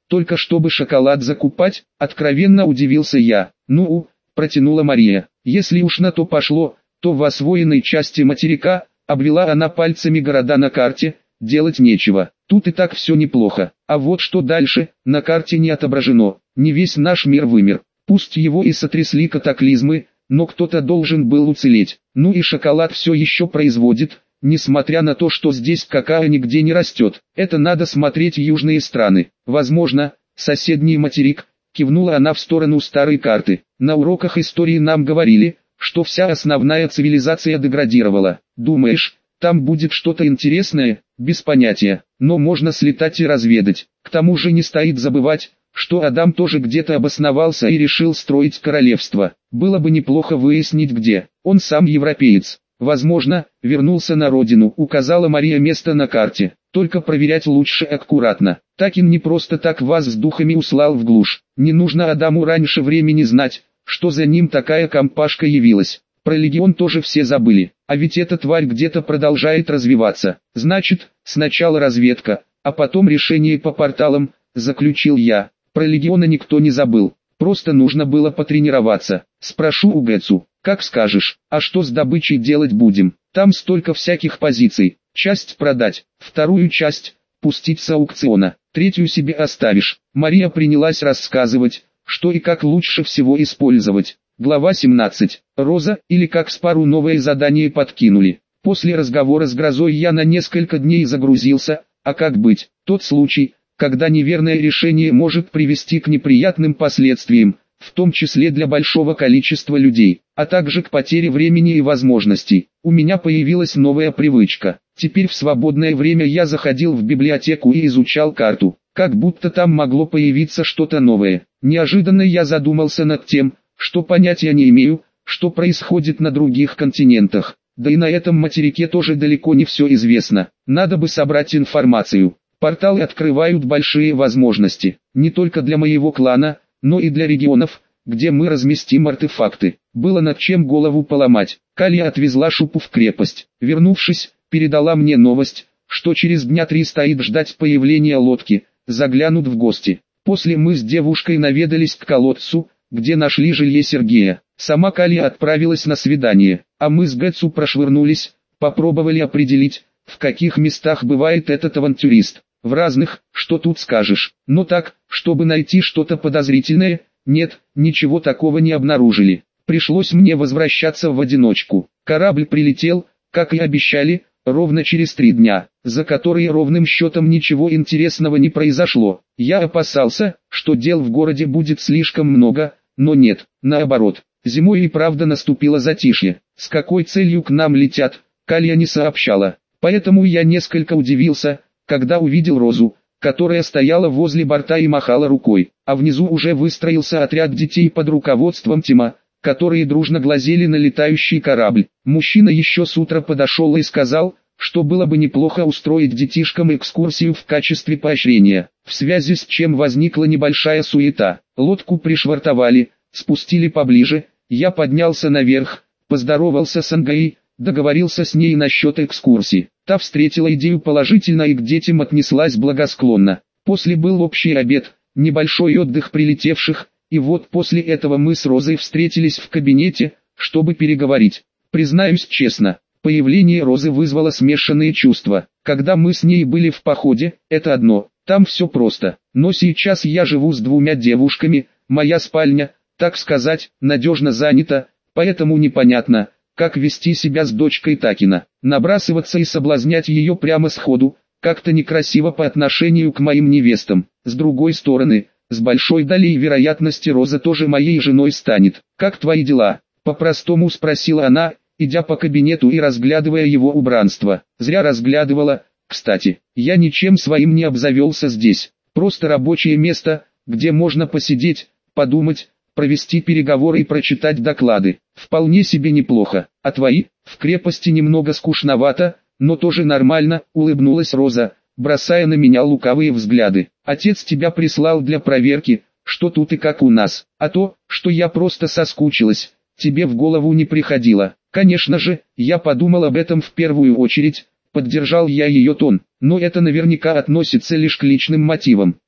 только чтобы шоколад закупать, откровенно удивился я. Ну, протянула Мария, если уж на то пошло, то в освоенной части материка, обвела она пальцами города на карте, делать нечего, тут и так все неплохо, а вот что дальше, на карте не отображено, не весь наш мир вымер, пусть его и сотрясли катаклизмы, но кто-то должен был уцелеть, ну и шоколад все еще производит, несмотря на то, что здесь какао нигде не растет, это надо смотреть южные страны, возможно, соседний материк, кивнула она в сторону старой карты, на уроках истории нам говорили, что вся основная цивилизация деградировала, думаешь, там будет что-то интересное, без понятия, но можно слетать и разведать, к тому же не стоит забывать, что Адам тоже где-то обосновался и решил строить королевство, было бы неплохо выяснить где, он сам европеец, возможно, вернулся на родину, указала Мария место на карте, только проверять лучше аккуратно, Такин не просто так вас с духами услал в глушь, не нужно Адаму раньше времени знать, что за ним такая компашка явилась. Про легион тоже все забыли, а ведь эта тварь где-то продолжает развиваться. Значит, сначала разведка, а потом решение по порталам, заключил я. Про легиона никто не забыл, просто нужно было потренироваться. Спрошу у Гэтсу, как скажешь, а что с добычей делать будем? Там столько всяких позиций, часть продать, вторую часть пустить с аукциона, третью себе оставишь. Мария принялась рассказывать, что и как лучше всего использовать. Глава семнадцать. Роза, или как Спару новое задание подкинули. После разговора с Грозой я на несколько дней загрузился, а как быть, тот случай, когда неверное решение может привести к неприятным последствиям, в том числе для большого количества людей, а также к потере времени и возможностей. У меня появилась новая привычка. Теперь в свободное время я заходил в библиотеку и изучал карту, как будто там могло появиться что-то новое. Неожиданно я задумался над тем, что понятия не имею, что происходит на других континентах. Да и на этом материке тоже далеко не все известно. Надо бы собрать информацию. Порталы открывают большие возможности, не только для моего клана, но и для регионов, где мы разместим артефакты. Было над чем голову поломать. Калия отвезла Шупу в крепость. Вернувшись, передала мне новость, что через дня три стоит ждать появления лодки, заглянут в гости. После мы с девушкой наведались к колодцу, где нашли жилье Сергея. Сама Калия отправилась на свидание, а мы с Гэтсу прошвырнулись, попробовали определить, в каких местах бывает этот авантюрист. В разных, что тут скажешь, но так, чтобы найти что-то подозрительное, нет, ничего такого не обнаружили. Пришлось мне возвращаться в одиночку. Корабль прилетел, как и обещали, ровно через три дня, за которые ровным счетом ничего интересного не произошло. Я опасался, что дел в городе будет слишком много, но нет, наоборот. Зимой и правда наступило затишье. С какой целью к нам летят, Калия не сообщала. Поэтому я несколько удивился, когда увидел Розу, которая стояла возле борта и махала рукой, а внизу уже выстроился отряд детей под руководством Тима, которые дружно глазели на летающий корабль. Мужчина еще с утра подошел и сказал, что было бы неплохо устроить детишкам экскурсию в качестве поощрения, в связи с чем возникла небольшая суета. Лодку пришвартовали, спустили поближе, я поднялся наверх, поздоровался с Ангаей, договорился с ней насчет экскурсии. Та встретила идею положительно и к детям отнеслась благосклонно. После был общий обед, небольшой отдых прилетевших, и вот после этого мы с Розой встретились в кабинете, чтобы переговорить. Признаюсь честно, появление Розы вызвало смешанные чувства. Когда мы с ней были в походе, это одно, там все просто. Но сейчас я живу с двумя девушками, моя спальня, так сказать, надежно занята, поэтому непонятно, как вести себя с дочкой Такина. Набрасываться и соблазнять ее прямо сходу, как-то некрасиво по отношению к моим невестам. С другой стороны, с большой долей вероятности Роза тоже моей женой станет. «Как твои дела?» — по-простому спросила она, идя по кабинету и разглядывая его убранство. Зря разглядывала, кстати, я ничем своим не обзавелся здесь. Просто рабочее место, где можно посидеть, подумать, провести переговоры и прочитать доклады. Вполне себе неплохо. А твои? В крепости немного скучновато, но тоже нормально, улыбнулась Роза, бросая на меня лукавые взгляды. Отец тебя прислал для проверки, что тут и как у нас. А то, что я просто соскучилась, тебе в голову не приходило. Конечно же, я подумал об этом в первую очередь, поддержал я ее тон, но это наверняка относится лишь к личным мотивам.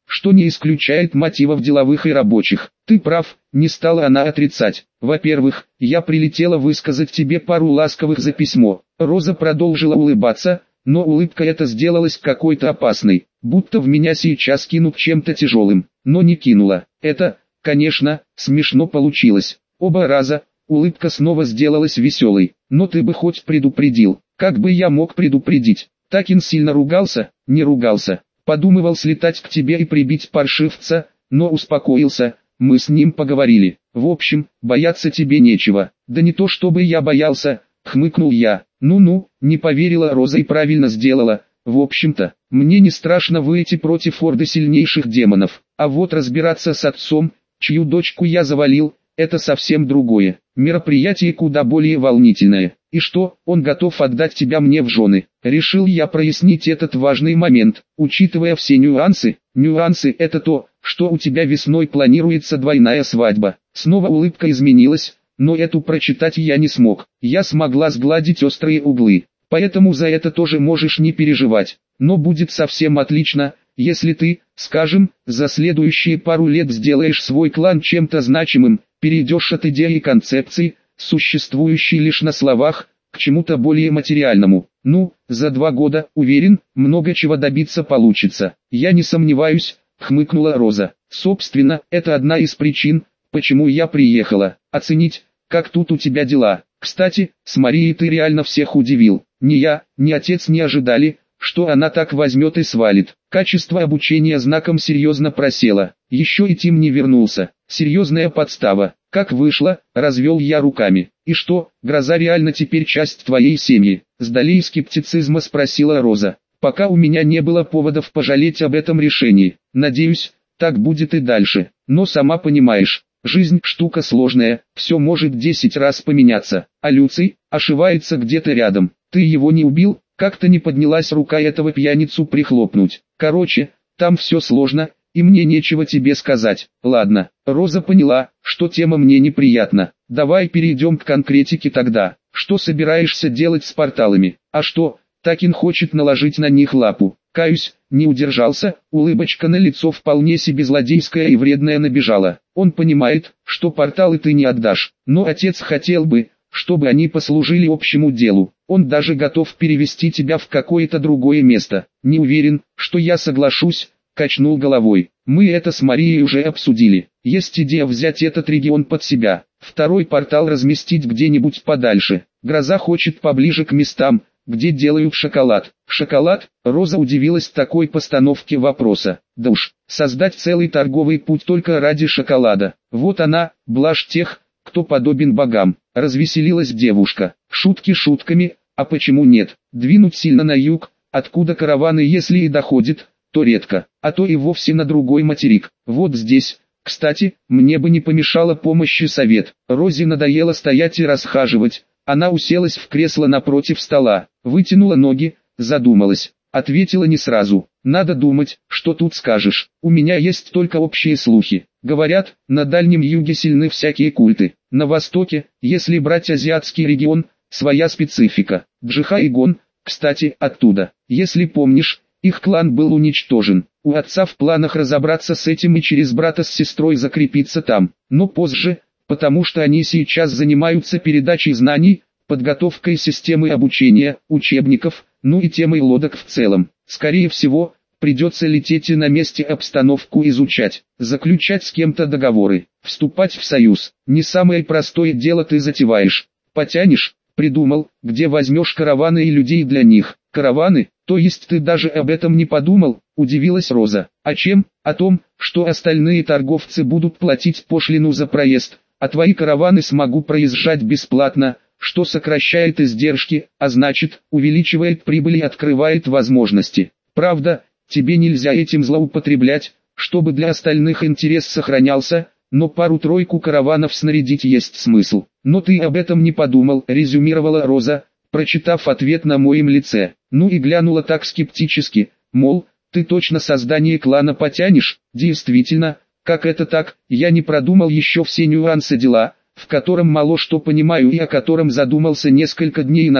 что не исключает мотивов деловых и рабочих. Ты прав, не стала она отрицать. Во-первых, я прилетела высказать тебе пару ласковых за письмо. Роза продолжила улыбаться, но улыбка эта сделалась какой-то опасной, будто в меня сейчас кинут чем-то тяжелым, но не кинула. Это, конечно, смешно получилось. Оба раза улыбка снова сделалась веселой, но ты бы хоть предупредил. Как бы я мог предупредить? Такин сильно ругался, не ругался. Подумывал слетать к тебе и прибить паршивца, но успокоился, мы с ним поговорили. В общем, бояться тебе нечего. Да не то чтобы я боялся, хмыкнул я. Ну-ну, не поверила Роза и правильно сделала. В общем-то, мне не страшно выйти против орды сильнейших демонов. А вот разбираться с отцом, чью дочку я завалил, это совсем другое. Мероприятие куда более волнительное. И что, он готов отдать тебя мне в жены? Решил я прояснить этот важный момент, учитывая все нюансы. Нюансы — это то, что у тебя весной планируется двойная свадьба. Снова улыбка изменилась, но эту прочитать я не смог. Я смогла сгладить острые углы, поэтому за это тоже можешь не переживать. Но будет совсем отлично, если ты, скажем, за следующие пару лет сделаешь свой клан чем-то значимым, перейдешь от идеи и концепции, существующей лишь на словах, к чему-то более материальному. Ну, за два года, уверен, много чего добиться получится. Я не сомневаюсь, хмыкнула Роза. Собственно, это одна из причин, почему я приехала. Оценить, как тут у тебя дела. Кстати, с Марией ты реально всех удивил. Ни я, ни отец не ожидали, что она так возьмет и свалит. Качество обучения знаком серьезно просело. Еще и Тим не вернулся. Серьезная подстава. Как вышло, развел я руками. И что, Гроза реально теперь часть твоей семьи? С долей скептицизма спросила Роза. Пока у меня не было поводов пожалеть об этом решении. Надеюсь, так будет и дальше. Но сама понимаешь, жизнь штука сложная, все может десять раз поменяться. А Люций ошивается где-то рядом. Ты его не убил? Как-то не поднялась рука этого пьяницу прихлопнуть. Короче, там все сложно, и мне нечего тебе сказать. Ладно, Роза поняла, что тема мне неприятна. Давай перейдем к конкретике тогда. Что собираешься делать с порталами? А что, Такин хочет наложить на них лапу? Каюсь, не удержался, улыбочка на лицо вполне себе злодейская и вредная набежала. Он понимает, что порталы ты не отдашь, но отец хотел бы, чтобы они послужили общему делу. Он даже готов перевести тебя в какое-то другое место. Не уверен, что я соглашусь, качнул головой. Мы это с Марией уже обсудили. Есть идея взять этот регион под себя, второй портал разместить где-нибудь подальше. Гроза хочет поближе к местам, где делают шоколад. Шоколад? Роза удивилась такой постановке вопроса. Да уж, создать целый торговый путь только ради шоколада. Вот она, блажь тех, кто подобен богам. Развеселилась девушка. Шутки шутками, а почему нет? Двинуть сильно на юг, откуда караваны если и доходят, то редко, а то и вовсе на другой материк. Вот здесь, кстати, мне бы не помешала помощь и совет. Розе надоело стоять и расхаживать. Она уселась в кресло напротив стола, вытянула ноги, задумалась. Ответила не сразу. Надо думать, что тут скажешь. У меня есть только общие слухи. Говорят, на Дальнем Юге сильны всякие культы. На Востоке, если брать азиатский регион, своя специфика. Джиха и Гон, кстати, оттуда. Если помнишь, их клан был уничтожен. У отца в планах разобраться с этим и через брата с сестрой закрепиться там. Но позже, потому что они сейчас занимаются передачей знаний, подготовкой системы обучения, учебников, ну и темой лодок в целом. Скорее всего, придется лететь и на месте обстановку изучать, заключать с кем-то договоры, вступать в союз. Не самое простое дело ты затеваешь. Потянешь? Придумал, где возьмешь караваны и людей для них. Караваны? То есть ты даже об этом не подумал? Удивилась Роза. О чем? О том, что остальные торговцы будут платить пошлину за проезд, а твои караваны смогу проезжать бесплатно, что сокращает издержки, а значит, увеличивает прибыль и открывает возможности. Правда, тебе нельзя этим злоупотреблять, чтобы для остальных интерес сохранялся, но пару-тройку караванов снарядить есть смысл. Но ты об этом не подумал, резюмировала Роза, прочитав ответ на моем лице. Ну и глянула так скептически, мол, ты точно создание клана потянешь? Действительно, как это так, я не продумал еще все нюансы дела, в котором мало что понимаю и о котором задумался несколько дней назад,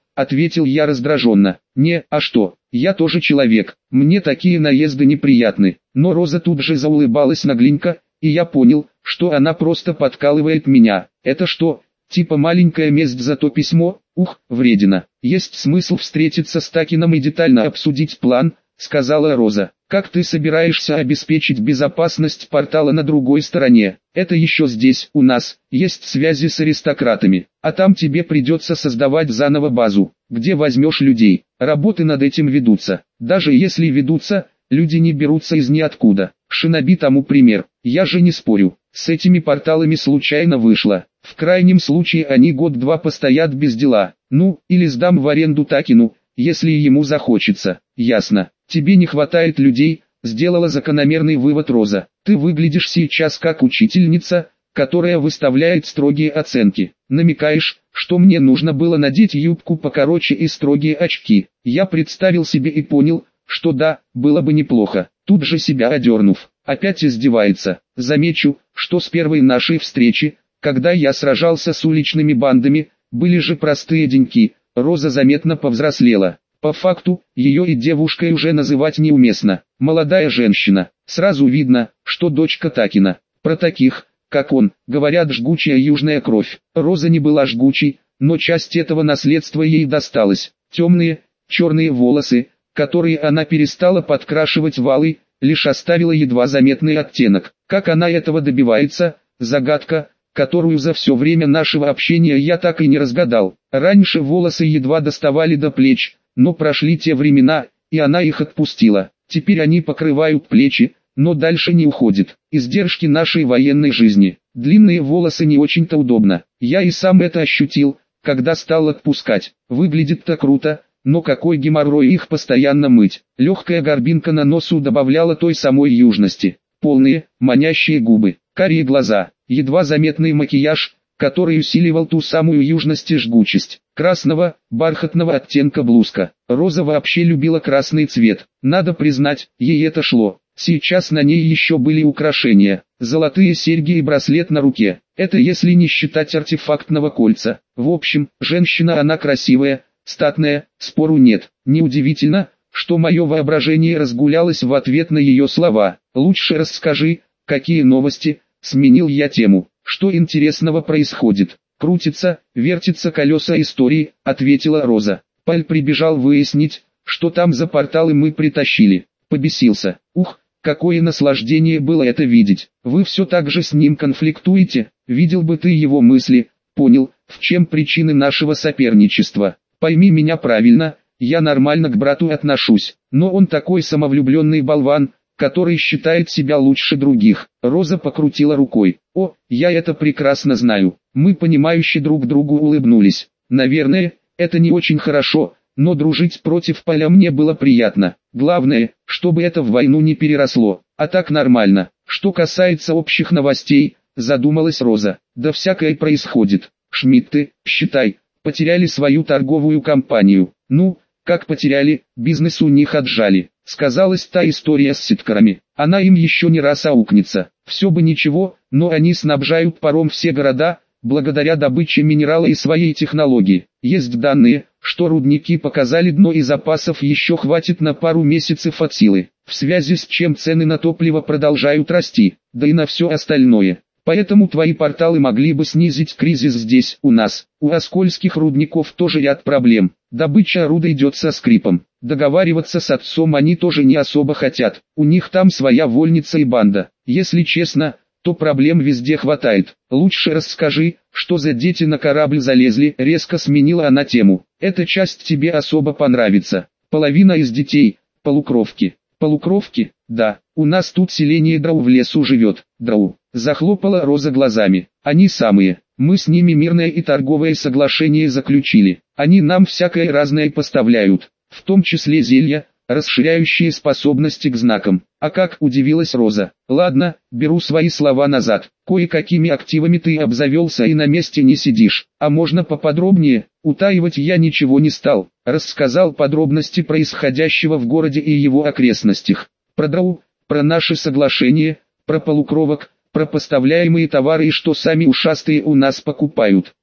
ответил я раздраженно. Не, а что, я тоже человек, мне такие наезды неприятны. Но Роза тут же заулыбалась нагленько, и я понял, что она просто подкалывает меня. Это что, типа маленькая месть за то письмо? Ух, вредина. Есть смысл встретиться с Такином и детально обсудить план, сказала Роза. Как ты собираешься обеспечить безопасность портала на другой стороне? Это еще здесь, у нас, есть связи с аристократами, а там тебе придется создавать заново базу. Где возьмешь людей? Работы над этим ведутся. Даже если ведутся, люди не берутся из ниоткуда. Шиноби тому пример. Я же не спорю, с этими порталами случайно вышло. В крайнем случае они год-два постоят без дела. Ну, или сдам в аренду Такину, если ему захочется. Ясно. Тебе не хватает людей, сделала закономерный вывод Роза. Ты выглядишь сейчас как учительница, которая выставляет строгие оценки. Намекаешь, что мне нужно было надеть юбку покороче и строгие очки. Я представил себе и понял, что да, было бы неплохо. Тут же себя одернув, опять издевается. Замечу, что с первой нашей встречи, когда я сражался с уличными бандами, были же простые деньки. Роза заметно повзрослела. По факту, ее и девушкой уже называть неуместно. Молодая женщина. Сразу видно, что дочка Такина. Про таких, как он, говорят жгучая южная кровь. Роза не была жгучей, но часть этого наследства ей досталась. Темные, черные волосы, которые она перестала подкрашивать в алый, лишь оставила едва заметный оттенок. Как она этого добивается, загадка, которую за все время нашего общения я так и не разгадал. Раньше волосы едва доставали до плеч, но прошли те времена, и она их отпустила. Теперь они покрывают плечи, но дальше не уходят. Издержки нашей военной жизни. Длинные волосы не очень-то удобно. Я и сам это ощутил, когда стал отпускать. Выглядит-то круто, но какой геморрой их постоянно мыть. Легкая горбинка на носу добавляла той самой южности. Полные, манящие губы, карие глаза, едва заметный макияж, который усиливал ту самую южность и жгучесть. Красного, бархатного оттенка блузка. Роза вообще любила красный цвет. Надо признать, ей это шло. Сейчас на ней еще были украшения. Золотые серьги и браслет на руке. Это если не считать артефактного кольца. В общем, женщина она красивая, статная, спору нет. Неудивительно, что мое воображение разгулялось в ответ на ее слова. Лучше расскажи, какие новости, сменил я тему. Что интересного происходит? Крутится, вертится колеса истории, ответила Роза. Паль прибежал выяснить, что там за порталы мы притащили. Побесился. Ух, какое наслаждение было это видеть. Вы все так же с ним конфликтуете, видел бы ты его мысли, понял, в чем причины нашего соперничества. Пойми меня правильно, я нормально к брату отношусь, но он такой самовлюбленный болван, который считает себя лучше других. Роза покрутила рукой. О, я это прекрасно знаю. Мы понимающе друг другу улыбнулись. Наверное, это не очень хорошо, но дружить против Поля мне было приятно. Главное, чтобы это в войну не переросло. А так нормально. Что касается общих новостей, задумалась Роза. Да всякое происходит. Шмидты, считай, потеряли свою торговую компанию. Ну, как потеряли, бизнес у них отжали. Сказалась та история с сеткарами. Она им еще не раз аукнется. Все бы ничего, но они снабжают паром все города, благодаря добыче минерала и своей технологии. Есть данные, что рудники показали дно и запасов еще хватит на пару месяцев от силы. В связи с чем цены на топливо продолжают расти, да и на все остальное. Поэтому твои порталы могли бы снизить кризис здесь, у нас. У Оскольских рудников тоже ряд проблем. Добыча руда идет со скрипом. Договариваться с отцом они тоже не особо хотят. У них там своя вольница и банда. Если честно, то проблем везде хватает. Лучше расскажи, что за дети на корабль залезли. Резко сменила она тему. Эта часть тебе особо понравится. Половина из детей – полукровки. Полукровки? Да, у нас тут селение Драу в лесу живет. Драу. Захлопала Роза глазами. Они самые. Мы с ними мирное и торговое соглашение заключили. Они нам всякое разное поставляют, в том числе зелья, расширяющие способности к знакам. А как, удивилась Роза. Ладно, беру свои слова назад. Кое-какими активами ты обзавелся и на месте не сидишь. А можно поподробнее? Утаивать я ничего не стал. Рассказал подробности происходящего в городе и его окрестностях. Про Драу, про наши соглашения, про полукровок, про поставляемые товары и что сами ушастые у нас покупают.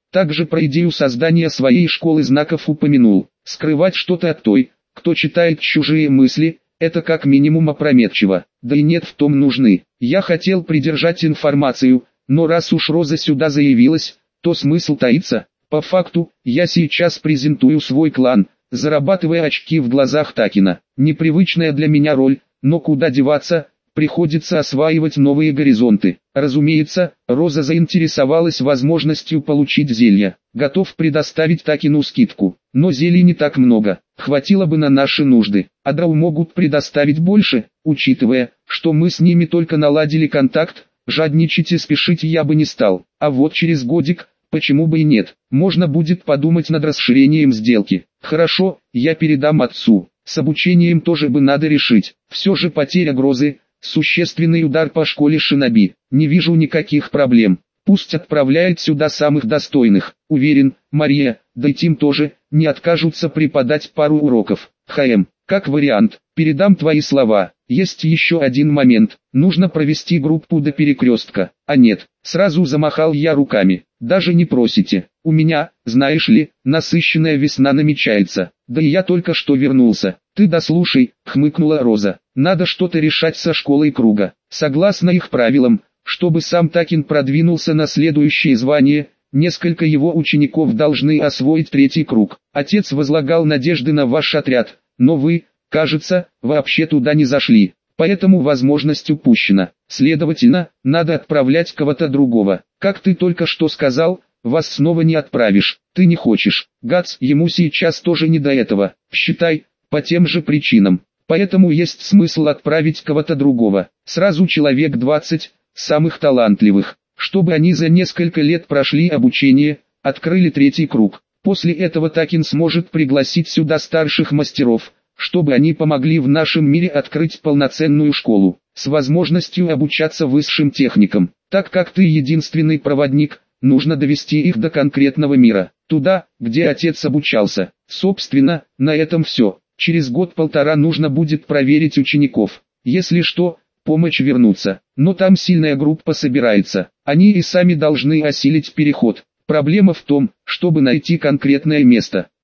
Также про идею создания своей школы знаков упомянул. Скрывать что-то от той, кто читает чужие мысли, это как минимум опрометчиво, да и нет в том нужны. Я хотел придержать информацию, но раз уж Роза сюда заявилась, то смысл таится. По факту, я сейчас презентую свой клан, зарабатывая очки в глазах Такина. Непривычная для меня роль, но куда деваться, приходится осваивать новые горизонты. Разумеется, Роза заинтересовалась возможностью получить зелья. Готов предоставить Такину скидку, но зелий не так много, хватило бы на наши нужды. А Драу могут предоставить больше, учитывая, что мы с ними только наладили контакт, жадничать и спешить я бы не стал. А вот через годик, почему бы и нет, можно будет подумать над расширением сделки. Хорошо, я передам отцу. С обучением тоже бы надо решить. Все же потеря Грозы – существенный удар по школе шиноби. Не вижу никаких проблем. Пусть отправляет сюда самых достойных. Уверен, Мария, да и Тим тоже, не откажутся преподать пару уроков. ХМ, как вариант, передам твои слова. Есть еще один момент. Нужно провести группу до перекрестка. А нет, сразу замахал я руками. Даже не просите. У меня, знаешь ли, насыщенная весна намечается. Да и я только что вернулся. Ты дослушай, хмыкнула Роза. Надо что-то решать со школой круга. Согласно их правилам, чтобы сам Такин продвинулся на следующее звание, несколько его учеников должны освоить третий круг. Отец возлагал надежды на ваш отряд, но вы, кажется, вообще туда не зашли. Поэтому возможность упущена. Следовательно, надо отправлять кого-то другого. Как ты только что сказал, вас снова не отправишь. Ты не хочешь. Гац, ему сейчас тоже не до этого. Считай, по тем же причинам. Поэтому есть смысл отправить кого-то другого. Сразу человек двадцать, самых талантливых. Чтобы они за несколько лет прошли обучение, открыли третий круг. После этого Такин сможет пригласить сюда старших мастеров, чтобы они помогли в нашем мире открыть полноценную школу, с возможностью обучаться высшим техникам. Так как ты единственный проводник, нужно довести их до конкретного мира, туда, где отец обучался. Собственно, на этом все. Через год-полтора нужно будет проверить учеников. Если что, помочь вернуться. Но там сильная группа собирается. Они и сами должны осилить переход. Проблема в том, чтобы найти конкретное место.